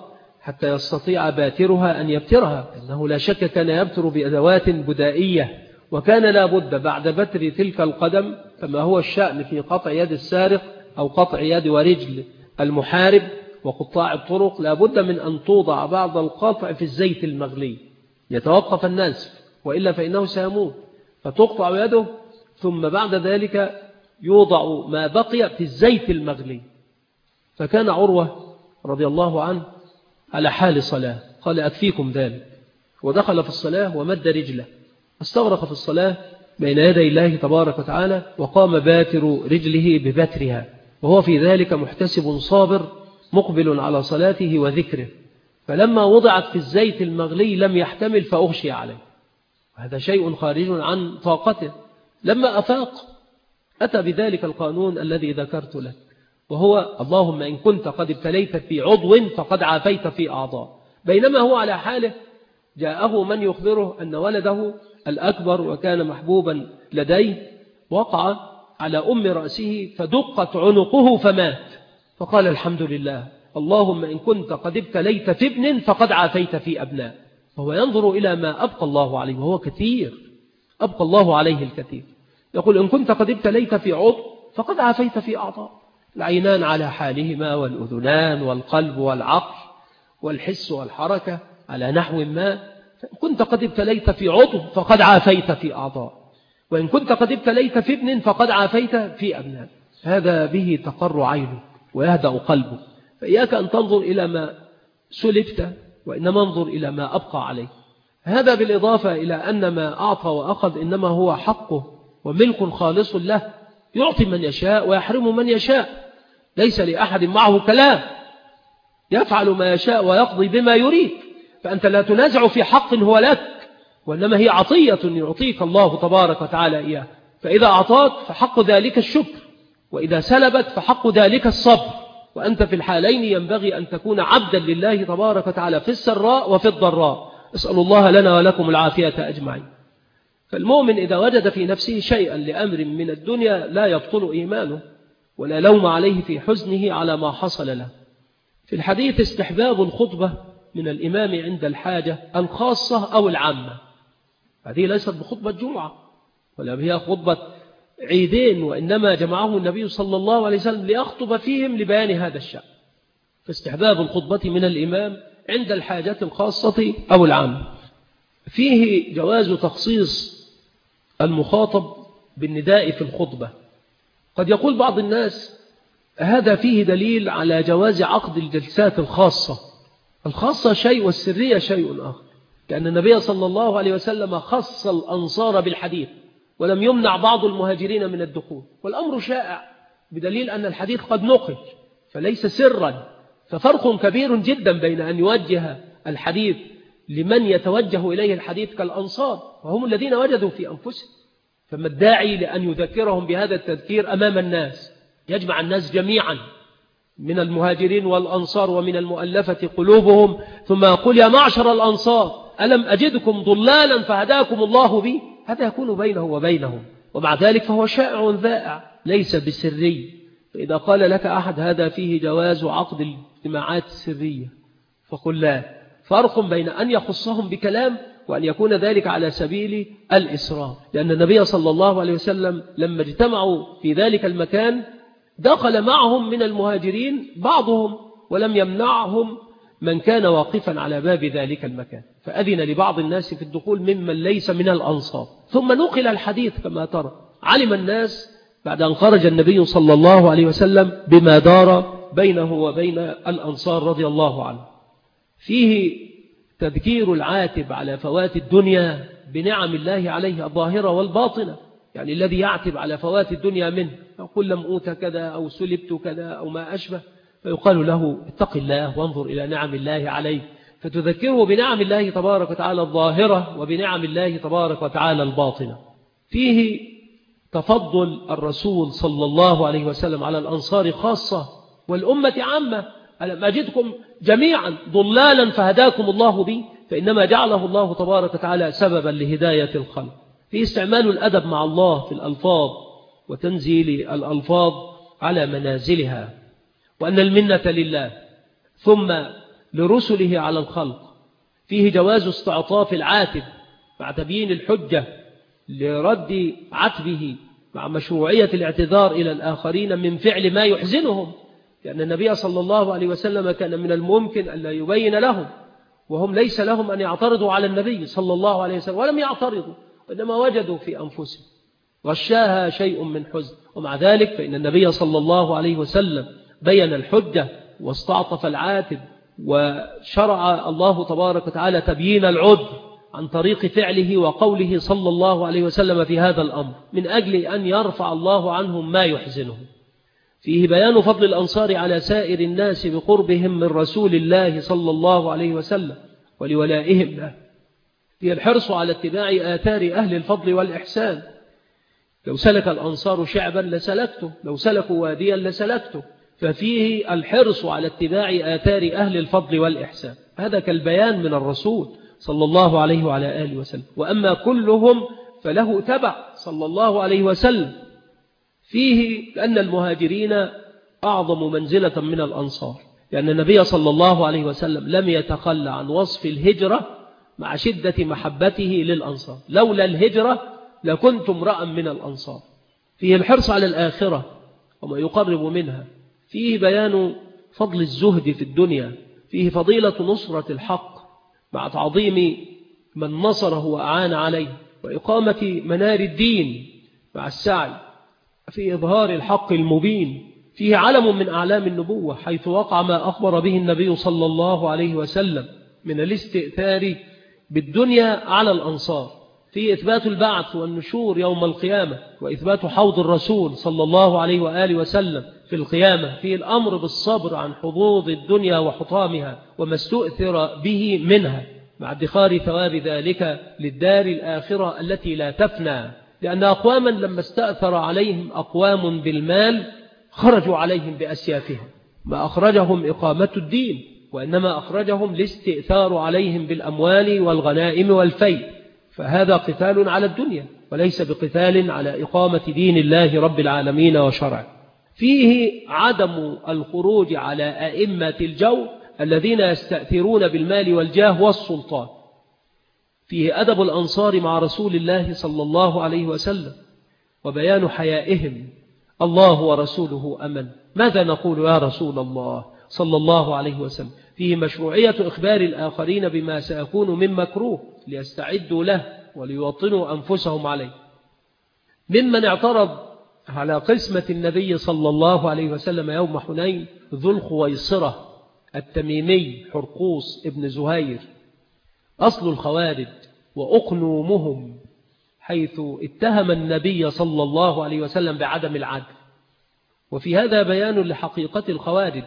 حتى يستطيع باترها أن يبترها، إنه لا شك كان يبتر بأدوات بدائية، وكان لا بد بعد بتر تلك القدم كما هو الشأن في قطع يد السارق أو قطع يد ورجل المحارب وقطاع الطرق، لا بد من أن توضع بعض القطع في الزيت المغلي يتوقف النزف، وإلا فإنه سيموت، فتقطع يده ثم بعد ذلك يوضع ما بقي في الزيت المغلي. فكان عروة رضي الله عنه على حال صلاة، قال أكفيكم ذلك، ودخل في الصلاة ومد رجله، استغرق في الصلاة بين يدي الله تبارك وتعالى، وقام باتر رجله ببترها، وهو في ذلك محتسب صابر مقبل على صلاته وذكره. فلما وضعت في الزيت المغلي لم يحتمل فأغشي عليه، هذا شيء خارج عن طاقته. لما أفاق أتى بذلك القانون الذي ذكرت لك، وهو اللهم إن كنت قد ابتليت في عضو فقد عافيت في أعضاء. بينما هو على حاله جاءه من يخبره أن ولده الأكبر وكان محبوبا لديه وقع على أم رأسه فدقت عنقه فمات، فقال الحمد لله، اللهم إن كنت قد ابتليت في ابن فقد عافيت في أبناء. فهو ينظر إلى ما أبقى الله عليه، وهو كثير، أبقى الله عليه الكثير. يقول إن كنت قد ابتليت في عضو فقد عافيت في أعضاء، العينان على حالهما والأذنان والقلب والعقل والحس والحركة على نحو ما. كنت قد ابتليت في عضو فقد عافيت في أعضاء، وإن كنت قد ابتليت في ابن فقد عافيت في أبناء. هذا به تقر عينه ويهدأ قلبه. فإياك أن تنظر إلى ما سلبت، وإنما انظر إلى ما أبقى عليه. هذا بالإضافة إلى أن ما أعطى وأخذ إنما هو حقه وملك خالص له، يعطي من يشاء ويحرم من يشاء، ليس لأحد معه كلام، يفعل ما يشاء ويقضي بما يريد. فأنت لا تنازع في حق هو لك، وإنما هي عطية يعطيك الله تبارك وتعالى إياه. فإذا أعطاك فحق ذلك الشكر، وإذا سلبت فحق ذلك الصبر. وأنت في الحالين ينبغي أن تكون عبدا لله تبارك وتعالى في السراء وفي الضراء. أسأل الله لنا ولكم العافية أجمعين. فالمؤمن إذا وجد في نفسه شيئا لأمر من الدنيا لا يبطل إيمانه، ولا لوم عليه في حزنه على ما حصل له. في الحديث استحباب الخطبة من الإمام عند الحاجة الخاصة أو العامة. هذه ليست بخطبة جمعة ولا هي خطبة عيدين، وإنما جمعه النبي صلى الله عليه وسلم ليخطب فيهم لبيان هذا الشأن. فاستحباب الخطبة من الإمام عند الحاجة الخاصة أو العامة. فيه جواز تخصيص المخاطب بالنداء في الخطبة. قد يقول بعض الناس هذا فيه دليل على جواز عقد الجلسات الخاصة شيء والسرية شيء آخر، لأن النبي صلى الله عليه وسلم خص الأنصار بالحديث ولم يمنع بعض المهاجرين من الدخول، والأمر شائع بدليل أن الحديث قد نقل فليس سرا. ففرق كبير جدا بين أن يوجه الحديث لمن يتوجه إليه الحديث كالأنصار، وهم الذين وجدوا في أنفسهم، فما الداعي لأن يذكرهم بهذا التذكير أمام الناس، يجمع الناس جميعا من المهاجرين والأنصار ومن المؤلفة قلوبهم، ثم يقول يا معشر الأنصار ألم أجدكم ضلالا فهداكم الله بي. هذا يكون بينه وبينهم، ومع ذلك فهو شائع ذائع ليس بسري. فإذا قال لك أحد هذا فيه جواز عقد الاجتماعات السرية فقل لا. فرق بين أن يخصهم بكلام وأن يكون ذلك على سبيل الإسراء، لأن النبي صلى الله عليه وسلم لما اجتمعوا في ذلك المكان دخل معهم من المهاجرين بعضهم، ولم يمنعهم من كان واقفا على باب ذلك المكان، فأذن لبعض الناس في الدخول ممن ليس من الأنصار. ثم نقل الحديث كما ترى، علم الناس بعد أن خرج النبي صلى الله عليه وسلم بما دار بينه وبين الأنصار رضي الله عنه. فيه تذكير العاتب على فوات الدنيا بنعم الله عليه الظاهرة والباطنة، يعني الذي يعتب على فوات الدنيا منه، يقول لم أوت كذا أو سلبت كذا أو ما أشبه، فيقال له اتق الله وانظر إلى نعم الله عليه، فتذكره بنعم الله تبارك وتعالى الظاهرة وبنعم الله تبارك وتعالى الباطنة. فيه تفضل الرسول صلى الله عليه وسلم على الأنصار خاصة والأمة عامة. ألم أجدكم جميعا ضلالا فهداكم الله بي، فإنما جعله الله تبارك وتعالى سببا لهداية الخلق. في استعمال الأدب مع الله في الألفاظ وتنزيل الألفاظ على منازلها، وأن المنة لله. ثم لرسله على الخلق، فيه جواز استعطاف العاتب مع تبيين الحجة لرد عتبه، مع مشروعية الاعتذار إلى الآخرين من فعل ما يحزنهم، لأن النبي صلى الله عليه وسلم كان من الممكن أن لا يبين لهم، وهم ليس لهم أن يعترضوا على النبي صلى الله عليه وسلم، ولم يعترضوا، وإنما وجدوا في أنفسهم غشاها شيء من حزن. ومع ذلك فإن النبي صلى الله عليه وسلم بين الحجة واستعطف العاتب، وشرع الله تبارك وتعالى تبيين العذر عن طريق فعله وقوله صلى الله عليه وسلم في هذا الأمر، من أجل أن يرفع الله عنهم ما يحزنهم. فيه بيان فضل الأنصار على سائر الناس بقربهم من رسول الله صلى الله عليه وسلم ولولائهم له. فيه الحرص على اتباع آثار أهل الفضل والإحسان، لو سلك الأنصار شعبا لسلكته، لو سلكوا واديا لسلكته، ففيه الحرص على اتباع آثار أهل الفضل والإحسان. هذا كالبيان من الرسول صلى الله عليه وعلى آله وسلم. وأما كلهم فله تبع صلى الله عليه وسلم. فيه أن المهاجرين أعظم منزلة من الأنصار، لأن النبي صلى الله عليه وسلم لم يتخلى عن وصف الهجرة مع شدة محبته للأنصار. لولا الهجرة لكنت امرأ من الأنصار. فيه الحرص على الآخرة وما يقرب منها. فيه بيان فضل الزهد في الدنيا. فيه فضيلة نصرة الحق مع تعظيم من نصره وأعان عليه، وإقامة منار الدين مع السعي في إظهار الحق المبين. فيه علم من أعلام النبوة، حيث وقع ما أخبر به النبي صلى الله عليه وسلم من الاستئثار بالدنيا على الأنصار. فيه إثبات البعث والنشور يوم القيامة، وإثبات حوض الرسول صلى الله عليه وآله وسلم في القيامة. فيه الأمر بالصبر عن حظوظ الدنيا وحطامها وما استؤثر به منها، مع ادخار ثواب ذلك للدار الآخرة التي لا تفنى. لأن أقواما لما استأثر عليهم أقوام بالمال خرجوا عليهم بأسيافهم، ما أخرجهم إقامة الدين، وإنما أخرجهم الاستئثار عليهم بالأموال والغنائم والفيء. فهذا قتال على الدنيا وليس بقتال على إقامة دين الله رب العالمين وشرعه. فيه عدم الخروج على أئمة الجور الذين يستأثرون بالمال والجاه والسلطان. فيه أدب الأنصار مع رسول الله صلى الله عليه وسلم وبيان حيائهم. الله ورسوله أمن، ماذا نقول يا رسول الله صلى الله عليه وسلم؟ فيه مشروعية إخبار الآخرين بما سيكون من مكروه ليستعدوا له وليوطنوا أنفسهم عليه. ممن اعترض على قسمة النبي صلى الله عليه وسلم يوم حنين ذو الخويصرة التميمي حرقوس ابن زهير، أصل الخوارج وأقنومهم، حيث اتهم النبي صلى الله عليه وسلم بعدم العدل. وفي هذا بيان لحقيقة الخوارج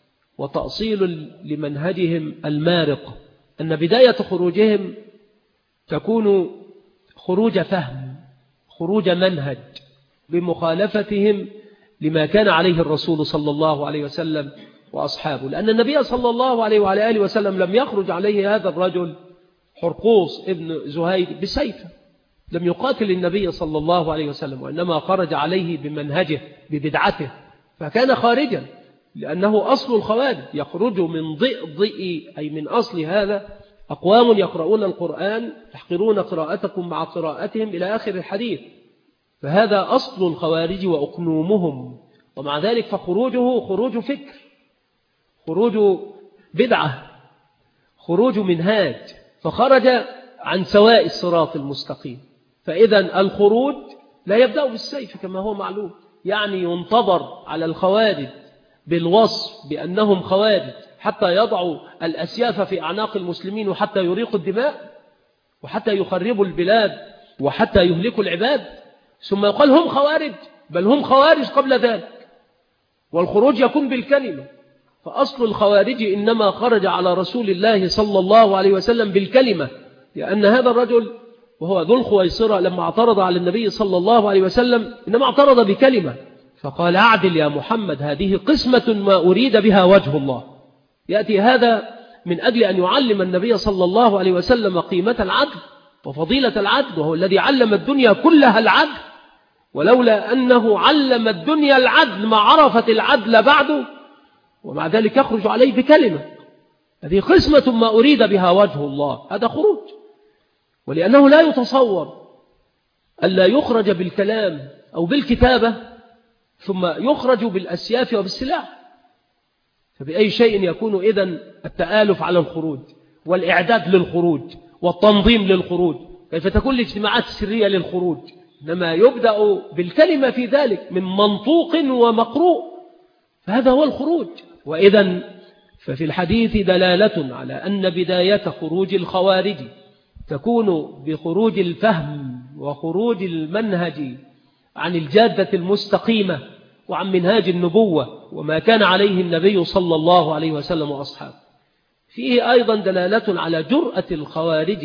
وتأصيل لمنهجهم المارق، أن بداية خروجهم تكون خروج فهم، خروج منهج، بمخالفتهم لما كان عليه الرسول صلى الله عليه وسلم وأصحابه. لأن النبي صلى الله عليه وعلى آله وسلم لم يخرج عليه هذا الرجل حرقوس ابن زهير بسيفه، لم يقاتل النبي صلى الله عليه وسلم، وإنما خرج عليه بمنهجه ببدعته، فكان خارجا. لأنه أصل الخوارج يخرج من ضئ أي من أصل هذا أقوام يقرؤون القرآن تحقرون قراءتكم مع قراءتهم إلى آخر الحديث. فهذا أصل الخوارج وأقنومهم. ومع ذلك فخروجه خروج فكر، خروج بدعة، خروج منهاج، فخرج عن سواء الصراط المستقيم. فإذا الخروج لا يبدأ بالسيف كما هو معلوم، يعني ينتظر على الخوارج بالوصف بأنهم خوارج حتى يضعوا الأسياف في أعناق المسلمين، وحتى يريقوا الدماء، وحتى يخربوا البلاد، وحتى يهلكوا العباد، ثم يقال هم خوارج، بل هم خوارج قبل ذلك. والخروج يكون بالكلمة، فأصل الخوارج إنما خرج على رسول الله صلى الله عليه وسلم بالكلمة، لأن هذا الرجل وهو ذو الخويصرة لما اعترض على النبي صلى الله عليه وسلم إنما اعترض بكلمة، فقال أعدل يا محمد، هذه قسمة ما أريد بها وجه الله. يأتي هذا من أجل أن يعلم النبي صلى الله عليه وسلم قيمة العدل وفضيلة العدل، وهو الذي علم الدنيا كلها العدل. ولولا أنه علم الدنيا العدل ما عرفت العدل بعده، ومع ذلك يخرج عليه بكلمة. هذه قسمة ما أريد بها وجه الله، هذا خروج. ولأنه لا يتصور ألا يخرج بالكلام أو بالكتابة ثم يخرج بالأسياف وبالسلاح، فبأي شيء يكون إذن التآلف على الخروج والإعداد للخروج والتنظيم للخروج؟ كيف تكون الاجتماعات السرية للخروج؟ إنما يبدأ بالكلمة في ذلك من منطوق ومقروء، فهذا هو الخروج. وإذن ففي الحديث دلالة على أن بداية خروج الخوارج تكون بخروج الفهم وخروج المنهج عن الجادة المستقيمة وعن منهاج النبوة وما كان عليه النبي صلى الله عليه وسلم وأصحابه. فيه أيضا دلالة على جرأة الخوارج،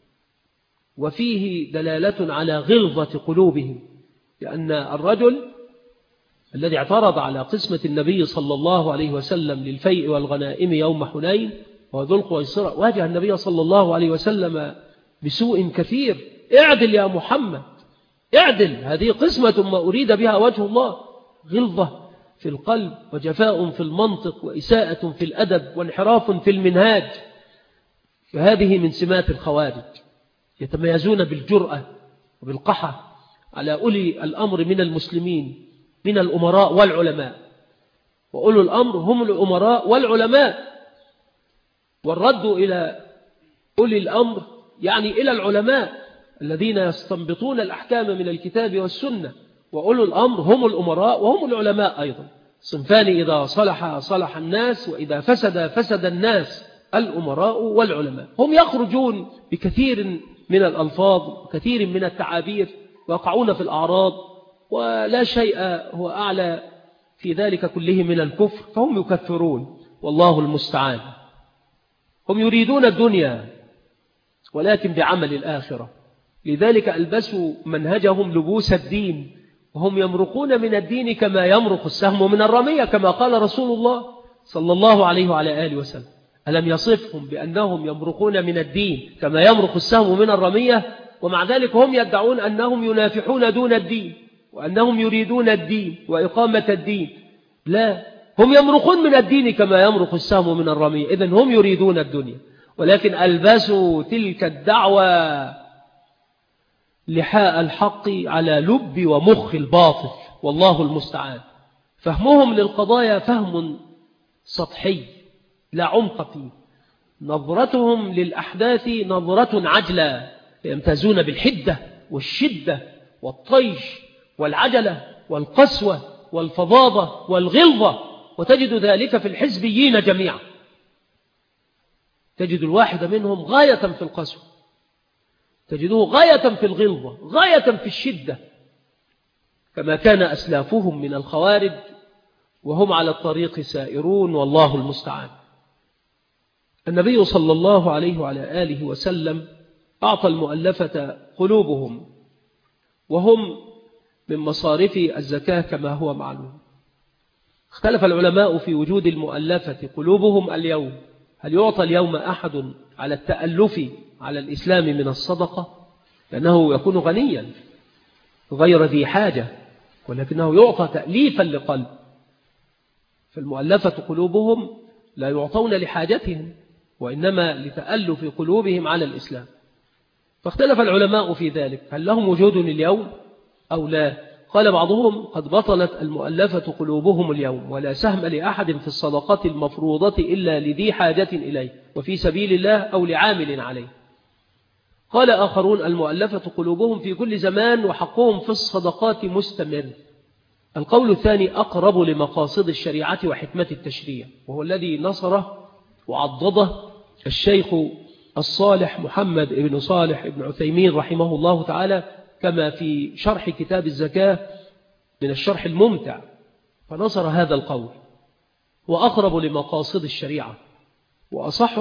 وفيه دلالة على غلظة قلوبهم، لأن الرجل الذي اعترض على قسمة النبي صلى الله عليه وسلم للفيء والغنائم يوم حنين وذو القويصرة واجه النبي صلى الله عليه وسلم بسوء كثير: اعدل يا محمد، اعدل، هذه قسمة ما أريد بها وجه الله. غلظة في القلب وجفاء في المنطق وإساءة في الأدب وانحراف في المنهاج، فهذه من سمات الخوارج. يتميزون بالجرأة وبالقحة على أولي الأمر من المسلمين من الأمراء والعلماء، وأولو الأمر هم الأمراء والعلماء، والرد إلى أولي الأمر يعني إلى العلماء الذين يستنبطون الأحكام من الكتاب والسنة، وأولو الأمر هم الأمراء وهم العلماء أيضا. صنفان إذا صلح صلح الناس وإذا فسد فسد الناس، الأمراء والعلماء. هم يخرجون بكثير من الألفاظ وكثير من التعابير ويقعون في الأعراض، ولا شيء هو أعلى في ذلك كله من الكفر، فهم يكفرون والله المستعان. هم يريدون الدنيا ولكن بعمل الآخرة، لذلك ألبسوا منهجهم لبوس الدين، وهم يمرقون من الدين كما يمرق السهم من الرمية، كما قال رسول الله صلى الله عليه وعلى آله وسلم: ألم يصفهم بأنهم يمرقون من الدين كما يمرق السهم من الرمية؟ ومع ذلك هم يدعون أنهم ينافحون دون الدين وأنهم يريدون الدين وإقامة الدين. لا، هم يمرقون من الدين كما يمرق السهم من الرمية، إذن هم يريدون الدنيا، ولكن ألبسوا تلك الدعوة لحاء الحق على لب ومخ الباطل والله المستعان. فهمهم للقضايا فهم سطحي لا عمق فيه، نظرتهم للأحداث نظرة عجلة، يمتازون بالحدة والشدة والطيش والعجلة والقسوة والفظاظة والغلظة، وتجد ذلك في الحزبيين جميعا. تجد الواحد منهم غاية في القسوة، تجده غاية في الغلظة، غاية في الشدة، كما كان أسلافهم من الخوارج، وهم على الطريق سائرون والله المستعان. النبي صلى الله عليه وعلى آله وسلم أعطى المؤلفة قلوبهم، وهم من مصارف الزكاة كما هو معلوم. اختلف العلماء في وجود المؤلفة قلوبهم اليوم، هل يعطى اليوم أحد على التألف على الإسلام من الصدقة، لأنه يكون غنيا غير ذي حاجة، ولكنه يعطى تأليفا لقلب. فالمؤلفة قلوبهم لا يعطون لحاجتهم، وإنما لتألف قلوبهم على الإسلام. فاختلف العلماء في ذلك، هل لهم وجود اليوم أو لا؟ قال بعضهم: قد بطلت المؤلفة قلوبهم اليوم، ولا سهم لأحد في الصدقات المفروضة إلا لذي حاجة إليه وفي سبيل الله أو لعامل عليه. قال آخرون: المؤلفة قلوبهم في كل زمان، وحقهم في الصدقات مستمر. القول الثاني أقرب لمقاصد الشريعة وحكمة التشريع، وهو الذي نصره وعضده الشيخ الصالح محمد بن صالح بن عثيمين رحمه الله تعالى، كما في شرح كتاب الزكاة من الشرح الممتع، فنصر هذا القول وأقرب لمقاصد الشريعة. وأصح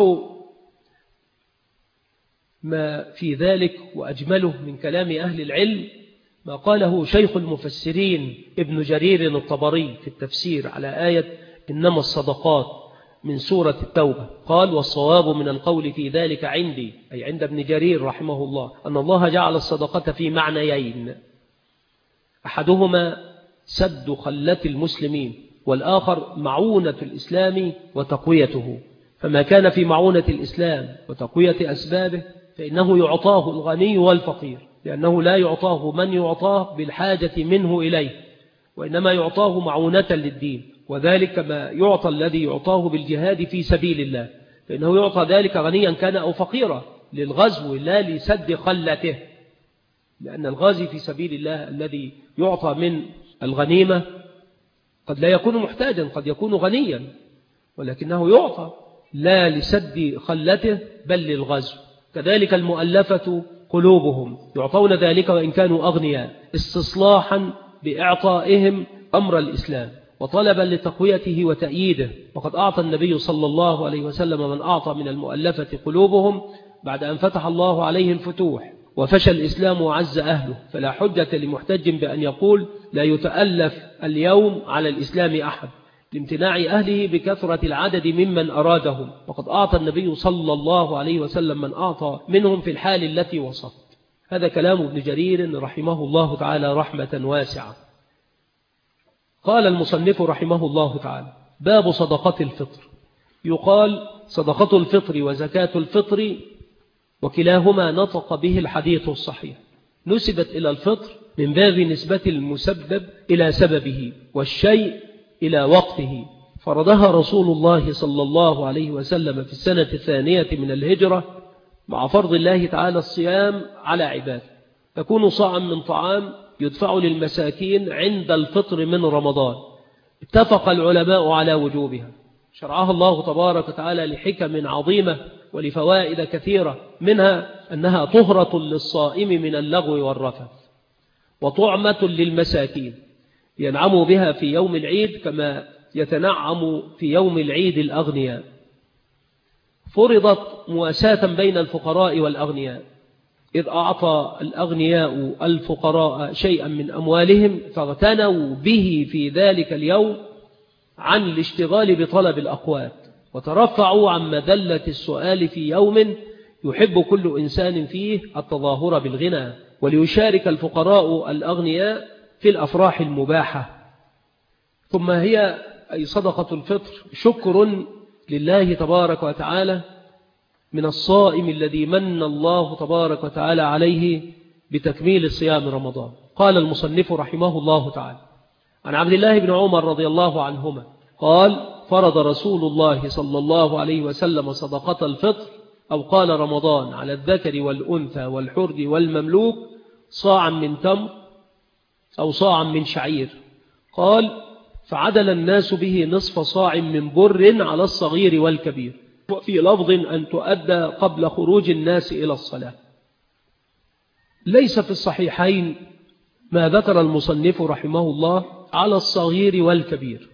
ما في ذلك وأجمله من كلام أهل العلم ما قاله شيخ المفسرين ابن جرير الطبري في التفسير على آية إنما الصدقات من سورة التوبة. قال: والصواب من القول في ذلك عندي، أي عند ابن جرير رحمه الله، أن الله جعل الصدقة في معنيين: أحدهما سد خلة المسلمين، والآخر معونة الإسلام وتقويته. فما كان في معونة الإسلام وتقوية أسبابه فإنه يعطاه الغني والفقير، لأنه لا يعطاه من يعطاه بالحاجة منه إليه، وإنما يعطاه معونة للدين، وذلك ما يعطى الذي يعطاه بالجهاد في سبيل الله، فإنه يعطى ذلك غنيا كان أو فقيرا للغزو لا لسد خلته، لأن الغازي في سبيل الله الذي يعطى من الغنيمة قد لا يكون محتاجا، قد يكون غنيا، ولكنه يعطى لا لسد خلته بل للغزو. كذلك المؤلفة قلوبهم يعطون ذلك وإن كانوا أغنياء استصلاحا بإعطائهم أمر الإسلام وطلبا لتقويته وتأييده. وقد أعطى النبي صلى الله عليه وسلم من أعطى من المؤلفة قلوبهم بعد أن فتح الله عليه الفتوح وفشى الإسلام وعز أهله، فلا حجة لمحتج بأن يقول لا يتألف اليوم على الإسلام أحد لامتناع أهله بكثرة العدد ممن أرادهم. وقد أعطى النبي صلى الله عليه وسلم من أعطى منهم في الحال التي وصفت. هذا كلام ابن جرير رحمه الله تعالى رحمة واسعة. قال المصنف رحمه الله تعالى: باب صدقة الفطر. يقال صدقة الفطر وزكاة الفطر وكلاهما نطق به الحديث الصحيح، نسبت إلى الفطر من باب نسبة المسبب إلى سببه والشيء إلى وقته، فرضها رسول الله صلى الله عليه وسلم في السنة 2 من الهجرة مع فرض الله تعالى الصيام على عباده، تكون صاعا من طعام يدفع للمساكين عند الفطر من رمضان. اتفق العلماء على وجوبها، شرعها الله تبارك وتعالى لحكم عظيمة ولفوائد كثيرة، منها أنها طهرة للصائم من اللغو والرفث، وطعمة للمساكين ينعموا بها في يوم العيد كما يتنعم في يوم العيد الأغنياء. فرضت مواساة بين الفقراء والأغنياء، إذ أعطى الأغنياء الفقراء شيئا من أموالهم فاغتنوا به في ذلك اليوم عن الاشتغال بطلب الأقوات، وترفعوا عن مذلة السؤال في يوم يحب كل إنسان فيه التظاهر بالغنى، وليشارك الفقراء الأغنياء في الأفراح المباحة. ثم هي أي صدقة الفطر شكر لله تبارك وتعالى من الصائم الذي من الله تبارك وتعالى عليه بتكميل صيام رمضان. قال المصنف رحمه الله تعالى: عن عبد الله بن عمر رضي الله عنهما قال: فرض رسول الله صلى الله عليه وسلم صدقة الفطر أو قال رمضان على الذكر والأنثى والحر والمملوك صاعا من تمر أو صاعا من شعير. قال: فعدل الناس به نصف صاع من بر على الصغير والكبير، وفي لفظ أن تؤدى قبل خروج الناس إلى الصلاة. ليس في الصحيحين ما ذكر المصنف رحمه الله على الصغير والكبير.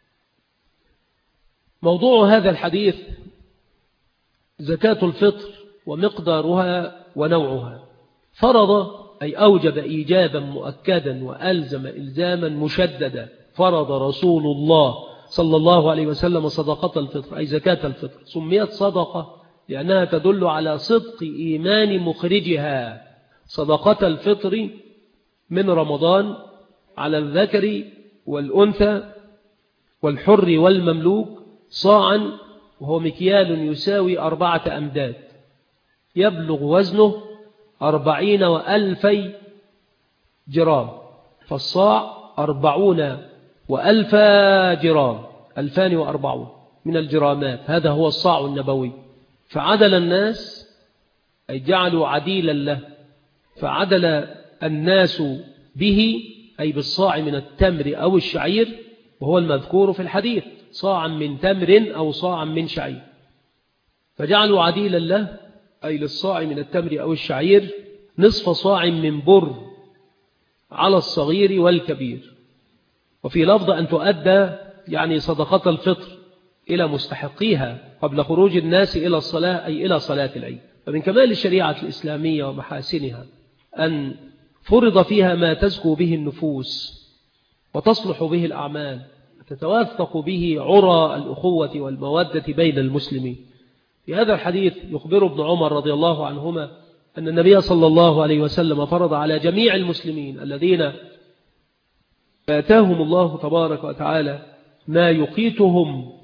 موضوع هذا الحديث زكاة الفطر ومقدارها ونوعها. فرض أي أوجب إيجابا مؤكدا وألزم إلزاما مشددا. فرض رسول الله صلى الله عليه وسلم صدقة الفطر أي زكاة الفطر. سميت صدقة لأنها تدل على صدق إيمان مخرجها. صدقة الفطر من رمضان على الذكر والأنثى والحر والمملوك صاعا، وهو مكيال يساوي 4 أمداد، يبلغ وزنه 40,000 جرام، فالصاع 40,000 جرام، 2040 من الجرامات، هذا هو الصاع النبوي. فعدل الناس أي جعلوا عديلا له، فعدل الناس به أي بالصاع من التمر أو الشعير، وهو المذكور في الحديث صاعا من تمر أو صاعا من شعير، فجعلوا عديلا له أي للصاع من التمر أو الشعير نصف صاع من بر على الصغير والكبير. وفي لفظ أن تؤدى يعني صدقة الفطر إلى مستحقيها قبل خروج الناس إلى الصلاة أي إلى صلاة العيد. فمن كمال الشريعة الإسلامية ومحاسنها أن فرض فيها ما تزكو به النفوس وتصلح به الأعمال، تتوثق به عرى الأخوة والمودة بين المسلمين. في هذا الحديث يخبر ابن عمر رضي الله عنهما أن النبي صلى الله عليه وسلم فرض على جميع المسلمين الذين آتاهم الله تبارك وتعالى ما يقيتهم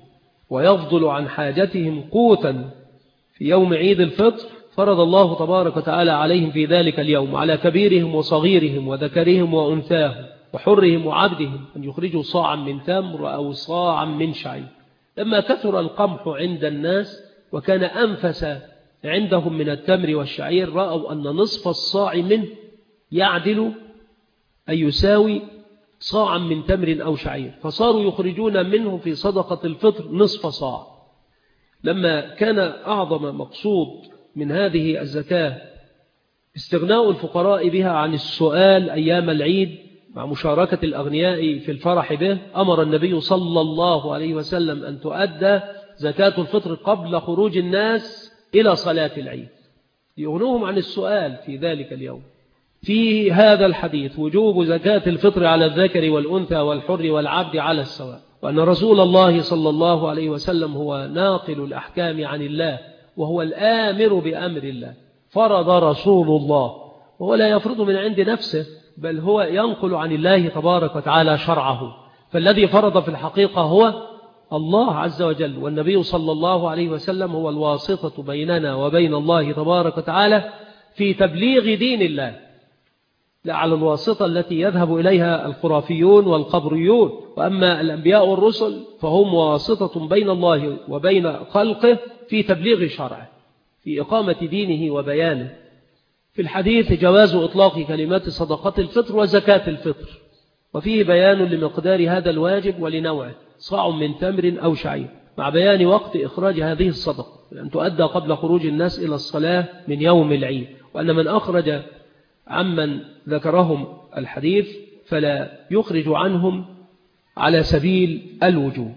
ويفضل عن حاجتهم قوتا في يوم عيد الفطر، فرض الله تبارك وتعالى عليهم في ذلك اليوم على كبيرهم وصغيرهم وذكرهم وأنثاهم وحرهم وعبدهم أن يخرجوا صاعا من تمر أو صاعا من شعير. لما كثر القمح عند الناس وكان أنفس عندهم من التمر والشعير، رأوا أن نصف الصاع منه يعدل أي يساوي صاعا من تمر أو شعير، فصاروا يخرجون منه في صدقة الفطر نصف صاع. لما كان أعظم مقصود من هذه الزكاة استغناء الفقراء بها عن السؤال أيام العيد مع مشاركة الأغنياء في الفرح به، أمر النبي صلى الله عليه وسلم أن تؤدى زكاة الفطر قبل خروج الناس إلى صلاة العيد يغنوهم عن السؤال في ذلك اليوم. في هذا الحديث وجوب زكاة الفطر على الذكر والأنثى والحر والعبد على السواء، وأن رسول الله صلى الله عليه وسلم هو ناقل الأحكام عن الله وهو الآمر بأمر الله. فرض رسول الله وهو لا يفرض من عند نفسه، بل هو ينقل عن الله تبارك وتعالى شرعه، فالذي فرض في الحقيقة هو الله عز وجل، والنبي صلى الله عليه وسلم هو الواسطة بيننا وبين الله تبارك وتعالى في تبليغ دين الله، لا على الواسطة التي يذهب إليها الخرافيون والقبريون. وأما الأنبياء والرسل فهم واسطة بين الله وبين خلقه في تبليغ شرعه، في إقامة دينه وبيانه. في الحديث جواز إطلاق كلمات صدقة الفطر وزكاة الفطر، وفيه بيان لمقدار هذا الواجب ولنوعه، صاع من تمر أو شعير، مع بيان وقت إخراج هذه الصدقة، لأن تؤدى قبل خروج الناس إلى الصلاة من يوم العيد، وأن من أخرج عمن ذكرهم الحديث فلا يخرج عنهم على سبيل الوجوب.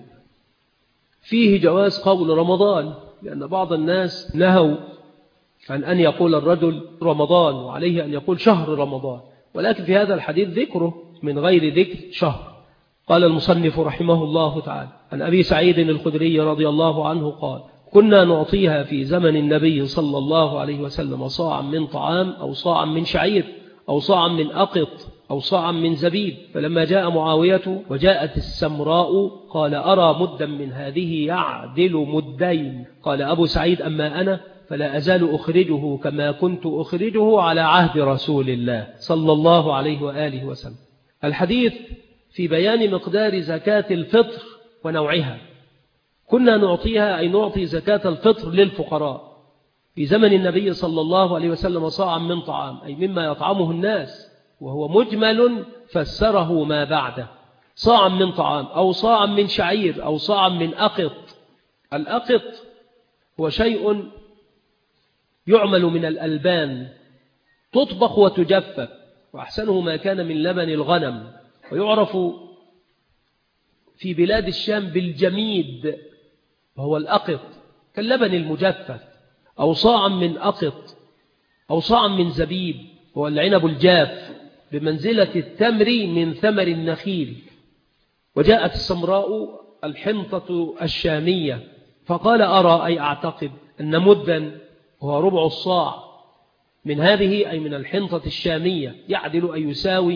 فيه جواز قول رمضان، لأن بعض الناس نهوا عن أن يقول الرجل رمضان وعليه أن يقول شهر رمضان، ولكن في هذا الحديث ذكره من غير ذكر شهر. قال المصنف رحمه الله تعالى عن أبي سعيد الخدري رضي الله عنه قال: كنا نعطيها في زمن النبي صلى الله عليه وسلم صاعا من طعام أو صاعا من شعير أو صاعا من أقط أو صاعا من زبيب، فلما جاء معاوية وجاءت السمراء قال: أرى مدا من هذه يعدل مدين. قال أبو سعيد: أما أنا فلا أزال أخرجه كما كنت أخرجه على عهد رسول الله صلى الله عليه وآله وسلم. الحديث في بيان مقدار زكاة الفطر ونوعها. كنا نعطيها أي نعطي زكاة الفطر للفقراء في زمن النبي صلى الله عليه وسلم صاعا من طعام، أي مما يطعمه الناس، وهو مجمل فسره ما بعده، صاعا من طعام أو صاعا من شعير أو صاعا من أقط. الأقط هو شيء يعمل من الألبان، تطبخ وتجفف، وأحسنه ما كان من لبن الغنم، ويعرف في بلاد الشام بالجميد، وهو الأقط كاللبن المجفف. أو صاعا من أقط أو صاعا من زبيب، هو العنب الجاف بمنزلة التمر من ثمر النخيل. وجاءت السمراء الحنطة الشامية، فقال: أرى أي أعتقد أن مدا هو ربع الصاع من هذه، أي من الحنطة الشامية، يعدل أي يساوي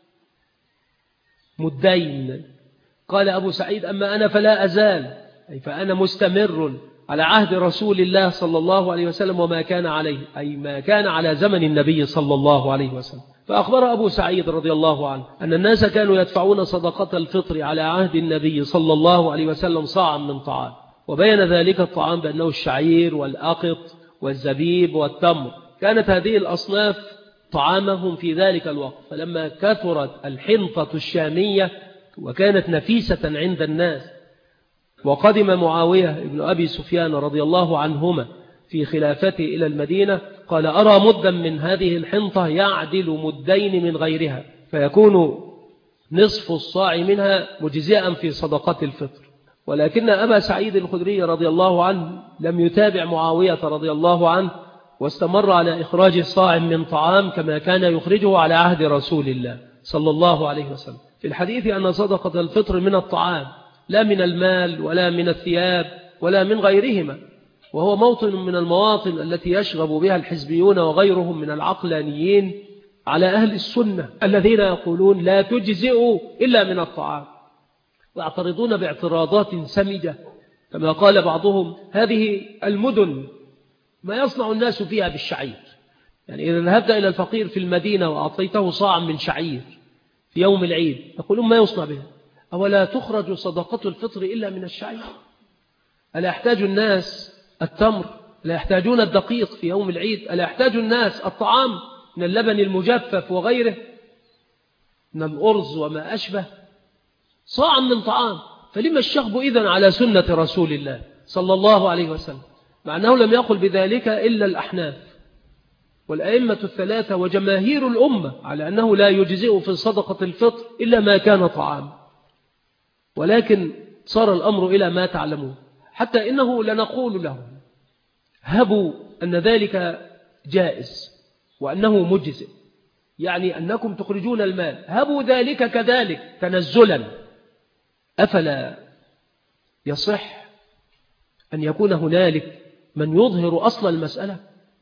مدين. قال أبو سعيد: أما أنا فلا أزال، أي فأنا مستمر على عهد رسول الله صلى الله عليه وسلم وما كان عليه، أي ما كان على زمن النبي صلى الله عليه وسلم. فأخبر أبو سعيد رضي الله عنه أن الناس كانوا يدفعون صدقة الفطر على عهد النبي صلى الله عليه وسلم صاعا من طعام، وبين ذلك الطعام بأنه الشعير والأقط والزبيب والتمر. كانت هذه الأصناف طعامهم في ذلك الوقت. فلما كثرت الحنطة الشامية وكانت نفيسة عند الناس، وقدم معاوية ابن أبي سفيان رضي الله عنهما في خلافته إلى المدينة، قال: أرى مدا من هذه الحنطة يعدل مدين من غيرها، فيكون نصف الصاع منها مجزئا في صدقة الفطر. ولكن أبا سعيد الخدري رضي الله عنه لم يتابع معاوية رضي الله عنه، واستمر على إخراج الصاع من طعام كما كان يخرجه على عهد رسول الله صلى الله عليه وسلم. في الحديث أن صدقة الفطر من الطعام، لا من المال ولا من الثياب ولا من غيرهما، وهو موطن من المواطن التي يشغب بها الحزبيون وغيرهم من العقلانيين على أهل السنة الذين يقولون لا تجزئ إلا من الطعام، ويعترضون باعتراضات سمجة كما قال بعضهم هذه المدن ما يصنع الناس فيها بالشعير. يعني إذا ذهبت إلى الفقير في المدينة وأعطيته صاعا من شعير في يوم العيد يقولون ما يصنع بها؟ أولا تخرج صدقة الفطر إلا من الشعير؟ ألا يحتاج الناس التمر؟ ألا يحتاجون الدقيق في يوم العيد؟ ألا يحتاج الناس الطعام من اللبن المجفف وغيره من الأرز وما أشبه؟ صاعا من طعام. فلما الشغب إذن على سنة رسول الله صلى الله عليه وسلم، مع أنه لم يقل بذلك إلا الأحناف والأئمة الثلاثة وجماهير الأمة على أنه لا يجزئ في صدقة الفطر إلا ما كان طعام. ولكن صار الأمر إلى ما تعلمون، حتى إنه لنقول لهم هبوا أن ذلك جائز وأنه مجزئ، يعني أنكم تخرجون المال، هبوا ذلك كذلك تنزلا. أفلا يصح أن يكون هنالك من يظهر أصل المسألة؟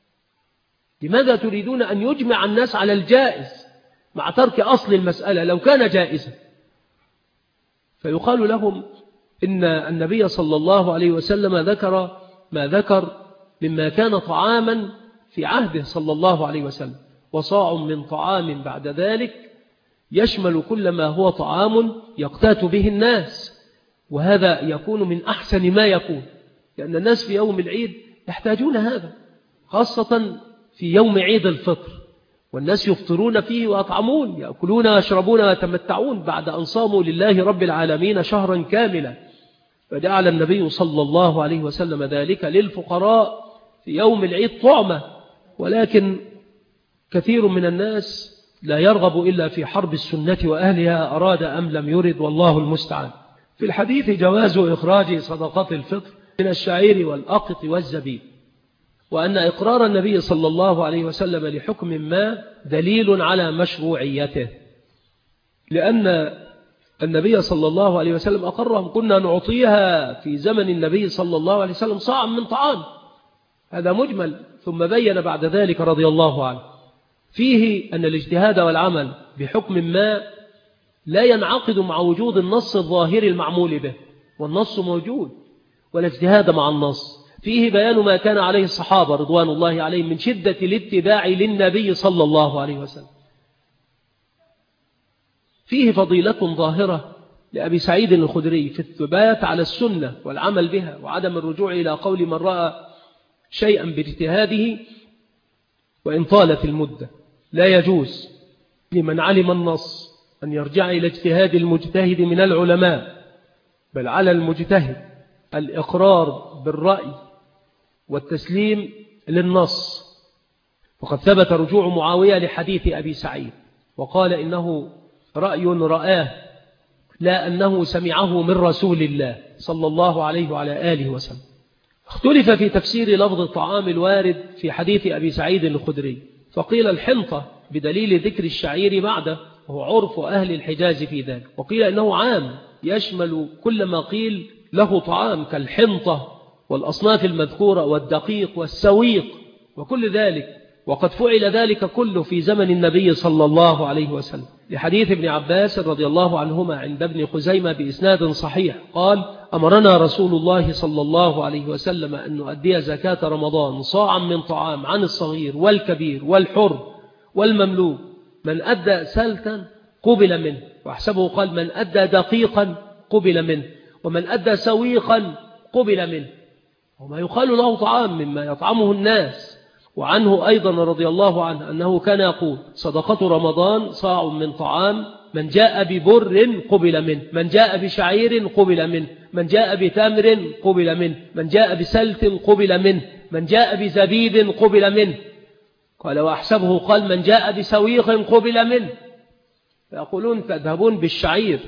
لماذا تريدون أن يجمع الناس على الجائز مع ترك أصل المسألة لو كان جائزا؟ فيقال لهم إن النبي صلى الله عليه وسلم ذكر ما ذكر مما كان طعاما في عهده صلى الله عليه وسلم، وصاع من طعام بعد ذلك يشمل كل ما هو طعام يقتات به الناس، وهذا يكون من أحسن ما يكون، لأن الناس في يوم العيد يحتاجون هذا، خاصة في يوم عيد الفطر، والناس يفطرون فيه ويطعمون، يأكلون ويشربون ويتمتعون بعد أن صاموا لله رب العالمين شهرا كاملا. فجعل النبي صلى الله عليه وسلم ذلك للفقراء في يوم العيد طعمة. ولكن كثير من الناس لا يرغب إلا في حرب السنة وأهلها، أراد أم لم يرد، والله المستعان. في الحديث جواز إخراج صدقات الفطر من الشعير والأقط والزبيب، وأن إقرار النبي صلى الله عليه وسلم لحكم ما دليل على مشروعيته، لأن النبي صلى الله عليه وسلم أقرهم. كنا نعطيها في زمن النبي صلى الله عليه وسلم صاعا من طعام، هذا مجمل. ثم بين بعد ذلك رضي الله عنه فيه أن الاجتهاد والعمل بحكم ما لا ينعقد مع وجود النص الظاهر المعمول به، والنص موجود والاجتهاد مع النص. فيه بيان ما كان عليه الصحابة رضوان الله عليهم من شدة الاتباع للنبي صلى الله عليه وسلم. فيه فضيلة ظاهرة لأبي سعيد الخدري في الثبات على السنة والعمل بها، وعدم الرجوع إلى قول من رأى شيئا باجتهاده وإن طالت المدة. لا يجوز لمن علم النص أن يرجع إلى اجتهاد المجتهد من العلماء، بل على المجتهد الإقرار بالرأي والتسليم للنص. وقد ثبت رجوع معاوية لحديث أبي سعيد وقال إنه رأي رآه لا أنه سمعه من رسول الله صلى الله عليه وعلى آله وسلم. اختلف في تفسير لفظ الطعام الوارد في حديث أبي سعيد الخدري، فقيل الحنطة بدليل ذكر الشعير بعده، وهو عرف أهل الحجاز في ذلك، وقيل إنه عام يشمل كل ما قيل له طعام كالحنطة والأصناف المذكورة والدقيق والسويق وكل ذلك. وقد فعل ذلك كله في زمن النبي صلى الله عليه وسلم، لحديث ابن عباس رضي الله عنهما عند ابن خزيمة بإسناد صحيح قال: أمرنا رسول الله صلى الله عليه وسلم أن نؤدي زكاة رمضان صاعا من طعام عن الصغير والكبير والحر والمملوك، من أدى سلتا قبل منه، وأحسبه قال من أدى دقيقا قبل منه، ومن أدى سويقا قبل منه، وما يقال له طعام مما يطعمه الناس. وعنه أيضا رضي الله عنه أنه كان يقول: صدقة رمضان صاع من طعام، من جاء ببر قبل منه، من جاء بشعير قبل منه، من جاء بتمر قبل منه، من جاء بسلت قبل منه، من جاء بزبيب قبل منه. قال: وأحسبه قال من جاء بسويق قبل منه. فيقولون تذهبون بالشعير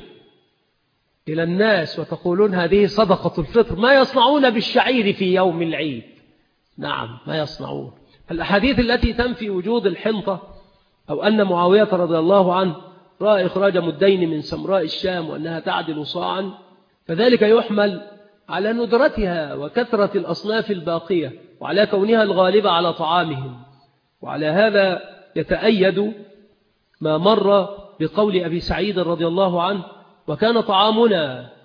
إلى الناس وتقولون هذه صدقة الفطر، ما يصنعون بالشعير في يوم العيد؟ نعم ما يصنعون. الأحاديث التي تنفي وجود الحنطة أو أن معاوية رضي الله عنه رأى إخراج مدين من سمراء الشام وأنها تعدل صاعا، فذلك يحمل على ندرتها وكثرة الأصناف الباقية وعلى كونها الغالبة على طعامهم. وعلى هذا يتأيد ما مر بقول أبي سعيد رضي الله عنه: وكان طعامنا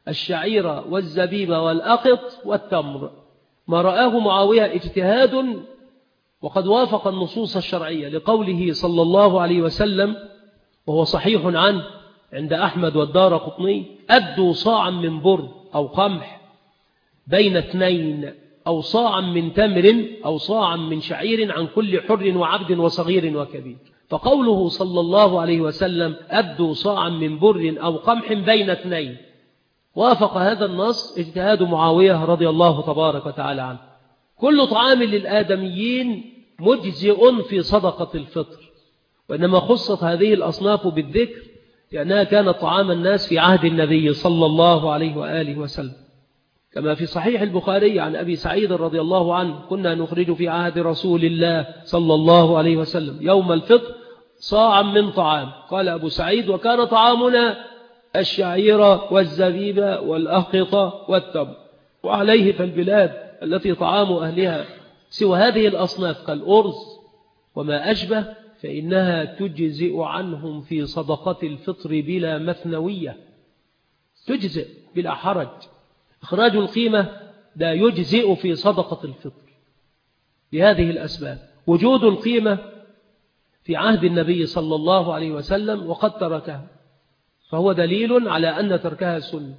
الشعير والزبيب والأقط والتمر. ما رآه معاوية اجتهاد وقد وافق النصوص الشرعية، لقوله صلى الله عليه وسلم وهو صحيح عنه عند أحمد والدارقطني: أدوا صاعا من بر أو قمح بين 2، أو صاعا من تمر، أو صاعا من شعير عن كل حر وعبد وصغير وكبير. فقوله صلى الله عليه وسلم أدوا صاعا من بر أو قمح بين 2، وافق هذا النص اجتهاد معاوية رضي الله تبارك وتعالى عنه. كل طعام للآدميين مجزئ في صدقة الفطر، وإنما خصت هذه الأصناف بالذكر لأنها كانت طعام الناس في عهد النبي صلى الله عليه وآله وسلم، كما في صحيح البخاري عن أبي سعيد رضي الله عنه: كنا نخرج في عهد رسول الله صلى الله عليه وسلم يوم الفطر صاعا من طعام. قال أبو سعيد: وكان طعامنا الشعير والزبيب والأقط والتمر. وعليه فالبلاد التي طعام أهلها سوى هذه الأصناف كالأرز وما أشبه فإنها تجزئ عنهم في صدقة الفطر بلا مثنوية، تجزئ بلا حرج. إخراج القيمة لا يجزئ في صدقة الفطر لهذه الأسباب: وجود القيمة في عهد النبي صلى الله عليه وسلم وقد تركها، فهو دليل على أن تركها سنة.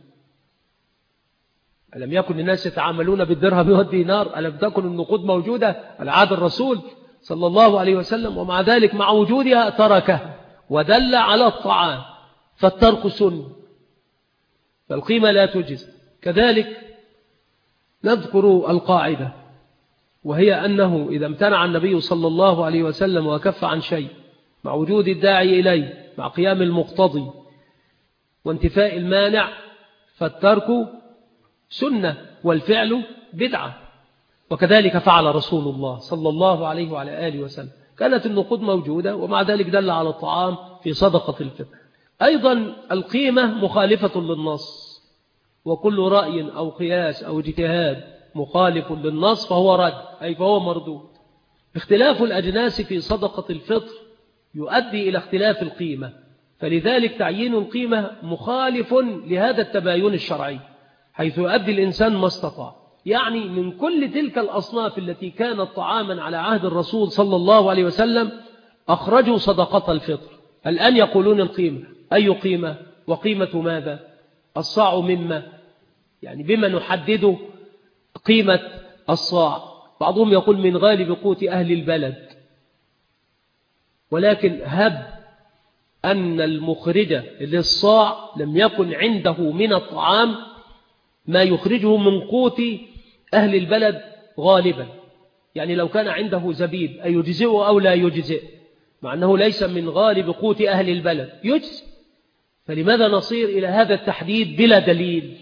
ألم يكن الناس يتعاملون بالدرهم والدينار؟ ألم تكن النقود موجودة على عهد الرسول صلى الله عليه وسلم؟ ومع ذلك مع وجودها تركها ودل على الطعام، فالترك سنة، فالقيمة لا تجز. كذلك نذكر القاعدة، وهي أنه إذا امتنع النبي صلى الله عليه وسلم وكف عن شيء مع وجود الداعي إليه، مع قيام المقتضي وانتفاء المانع، فالترك سنة والفعل بدعة. وكذلك فعل رسول الله صلى الله عليه وعلى آله وسلم، كانت النقود موجودة ومع ذلك دل على الطعام في صدقة الفطر. أيضا القيمة مخالفة للنص، وكل رأي أو قياس أو اجتهاد مخالف للنص فهو رد، أي فهو مردود. اختلاف الأجناس في صدقة الفطر يؤدي إلى اختلاف القيمة، فلذلك تعيين القيمة مخالف لهذا التباين الشرعي، حيث يؤدي الإنسان ما استطاع. يعني من كل تلك الأصناف التي كانت طعاما على عهد الرسول صلى الله عليه وسلم أخرجوا صدقة الفطر. الآن يقولون القيمة، أي قيمة؟ وقيمة ماذا؟ الصاع مما؟ يعني بما نحدد قيمة الصاع؟ بعضهم يقول من غالب قوت أهل البلد، ولكن هب أن المخرج للصاع لم يكن عنده من الطعام ما يخرجه من قوت أهل البلد غالبا. يعني لو كان عنده زبيب أيجزئه أو لا يجزئ؟ مع أنه ليس من غالب قوت أهل البلد، يجزئ. فلماذا نصير إلى هذا التحديد بلا دليل؟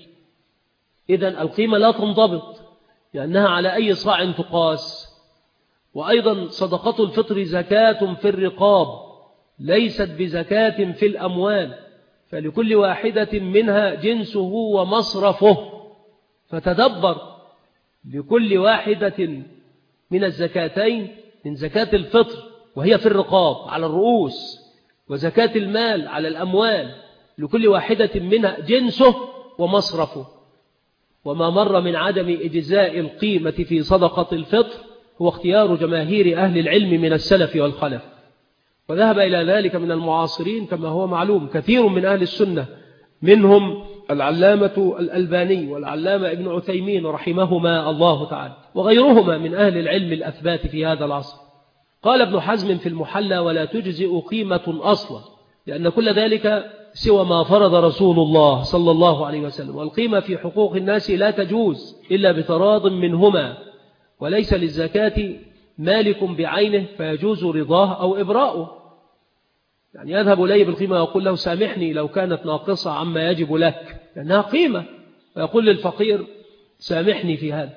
إذن القيمة لا تنضبط لأنها على أي صاع تقاس. وأيضا صدقة الفطر زكاة في الرقاب، ليست بزكاة في الأموال، فلكل واحدة منها جنسه ومصرفه. فتدبر لكل واحدة من الزكاتين، من زكاة الفطر وهي في الرقاب على الرؤوس، وزكاة المال على الأموال، لكل واحدة منها جنسه ومصرفه. وما مر من عدم إجزاء القيمة في صدقة الفطر هو اختيار جماهير أهل العلم من السلف والخلف، وذهب إلى ذلك من المعاصرين كما هو معلوم كثير من أهل السنة، منهم العلامة الألباني والعلامة ابن عثيمين رحمهما الله تعالى، وغيرهما من أهل العلم الأثبات في هذا العصر. قال ابن حزم في المحلى: ولا تجزئ قيمة أصلا، لأن كل ذلك سوى ما فرض رسول الله صلى الله عليه وسلم، والقيمة في حقوق الناس لا تجوز إلا بتراض منهما، وليس للزكاة مالك بعينه فيجوز رضاه أو إبراؤه. يعني يذهب إليه بالقيمة ويقول له: سامحني لو كانت ناقصة عما يجب لك، لأنها قيمة، ويقول للفقير: سامحني في هذا.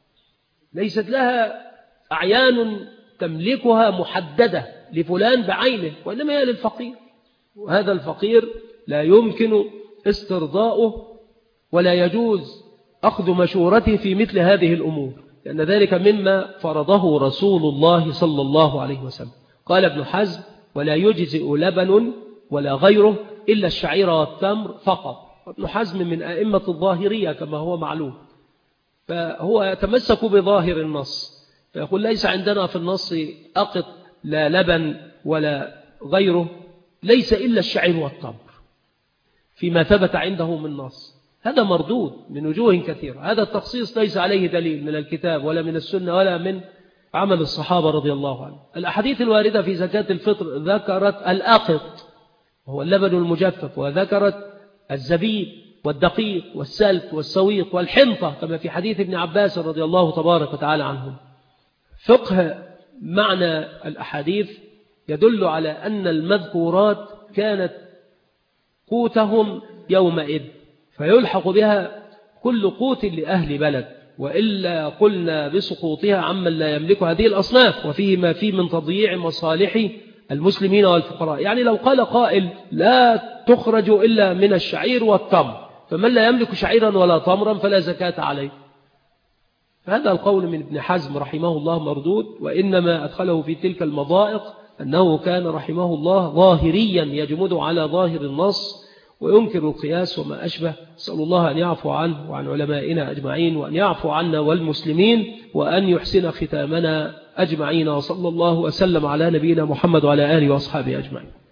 ليست لها أعيان تملكها محددة لفلان بعينه، وإنما هي للفقير، وهذا الفقير لا يمكن استرضاؤه ولا يجوز أخذ مشورته في مثل هذه الأمور، لأن ذلك مما فرضه رسول الله صلى الله عليه وسلم. قال ابن حزم: ولا يجزئ لبن ولا غيره إلا الشعير والتمر فقط. ابن حزم من أئمة الظاهرية كما هو معلوم، فهو يتمسك بظاهر النص، فيقول ليس عندنا في النص أقط لا لبن ولا غيره، ليس إلا الشعير والتمر فيما ثبت عنده من نص. هذا مردود من وجوه كثيرة. هذا التخصيص ليس عليه دليل من الكتاب ولا من السنة ولا من عمل الصحابة رضي الله عنهم. الأحاديث الواردة في زكاة الفطر ذكرت الأقط وهو اللبن المجفف، وذكرت الزبيب والدقيق والسلت والسويق والحنطة كما في حديث ابن عباس رضي الله تبارك وتعالى عنهم. فقه معنى الأحاديث يدل على أن المذكورات كانت قوتهم يومئذ، فيلحق بها كل قوت لأهل بلد، وإلا قلنا بسقوطها عمن لا يملك هذه الأصناف، وفيه ما فيه من تضييع مصالح المسلمين والفقراء. يعني لو قال قائل لا تخرج إلا من الشعير والتمر، فمن لا يملك شعيرا ولا تمرا فلا زكاة عليه. هذا القول من ابن حزم رحمه الله مردود، وإنما أدخله في تلك المضائق أنه كان رحمه الله ظاهريا يجمد على ظاهر النص وينكر القياس وما أشبه. نسأل الله أن يعفو عنه وعن علمائنا أجمعين، وأن يعفو عنا والمسلمين، وأن يحسن ختامنا أجمعين. وصلى الله وسلم على نبينا محمد وعلى آله وأصحابه أجمعين.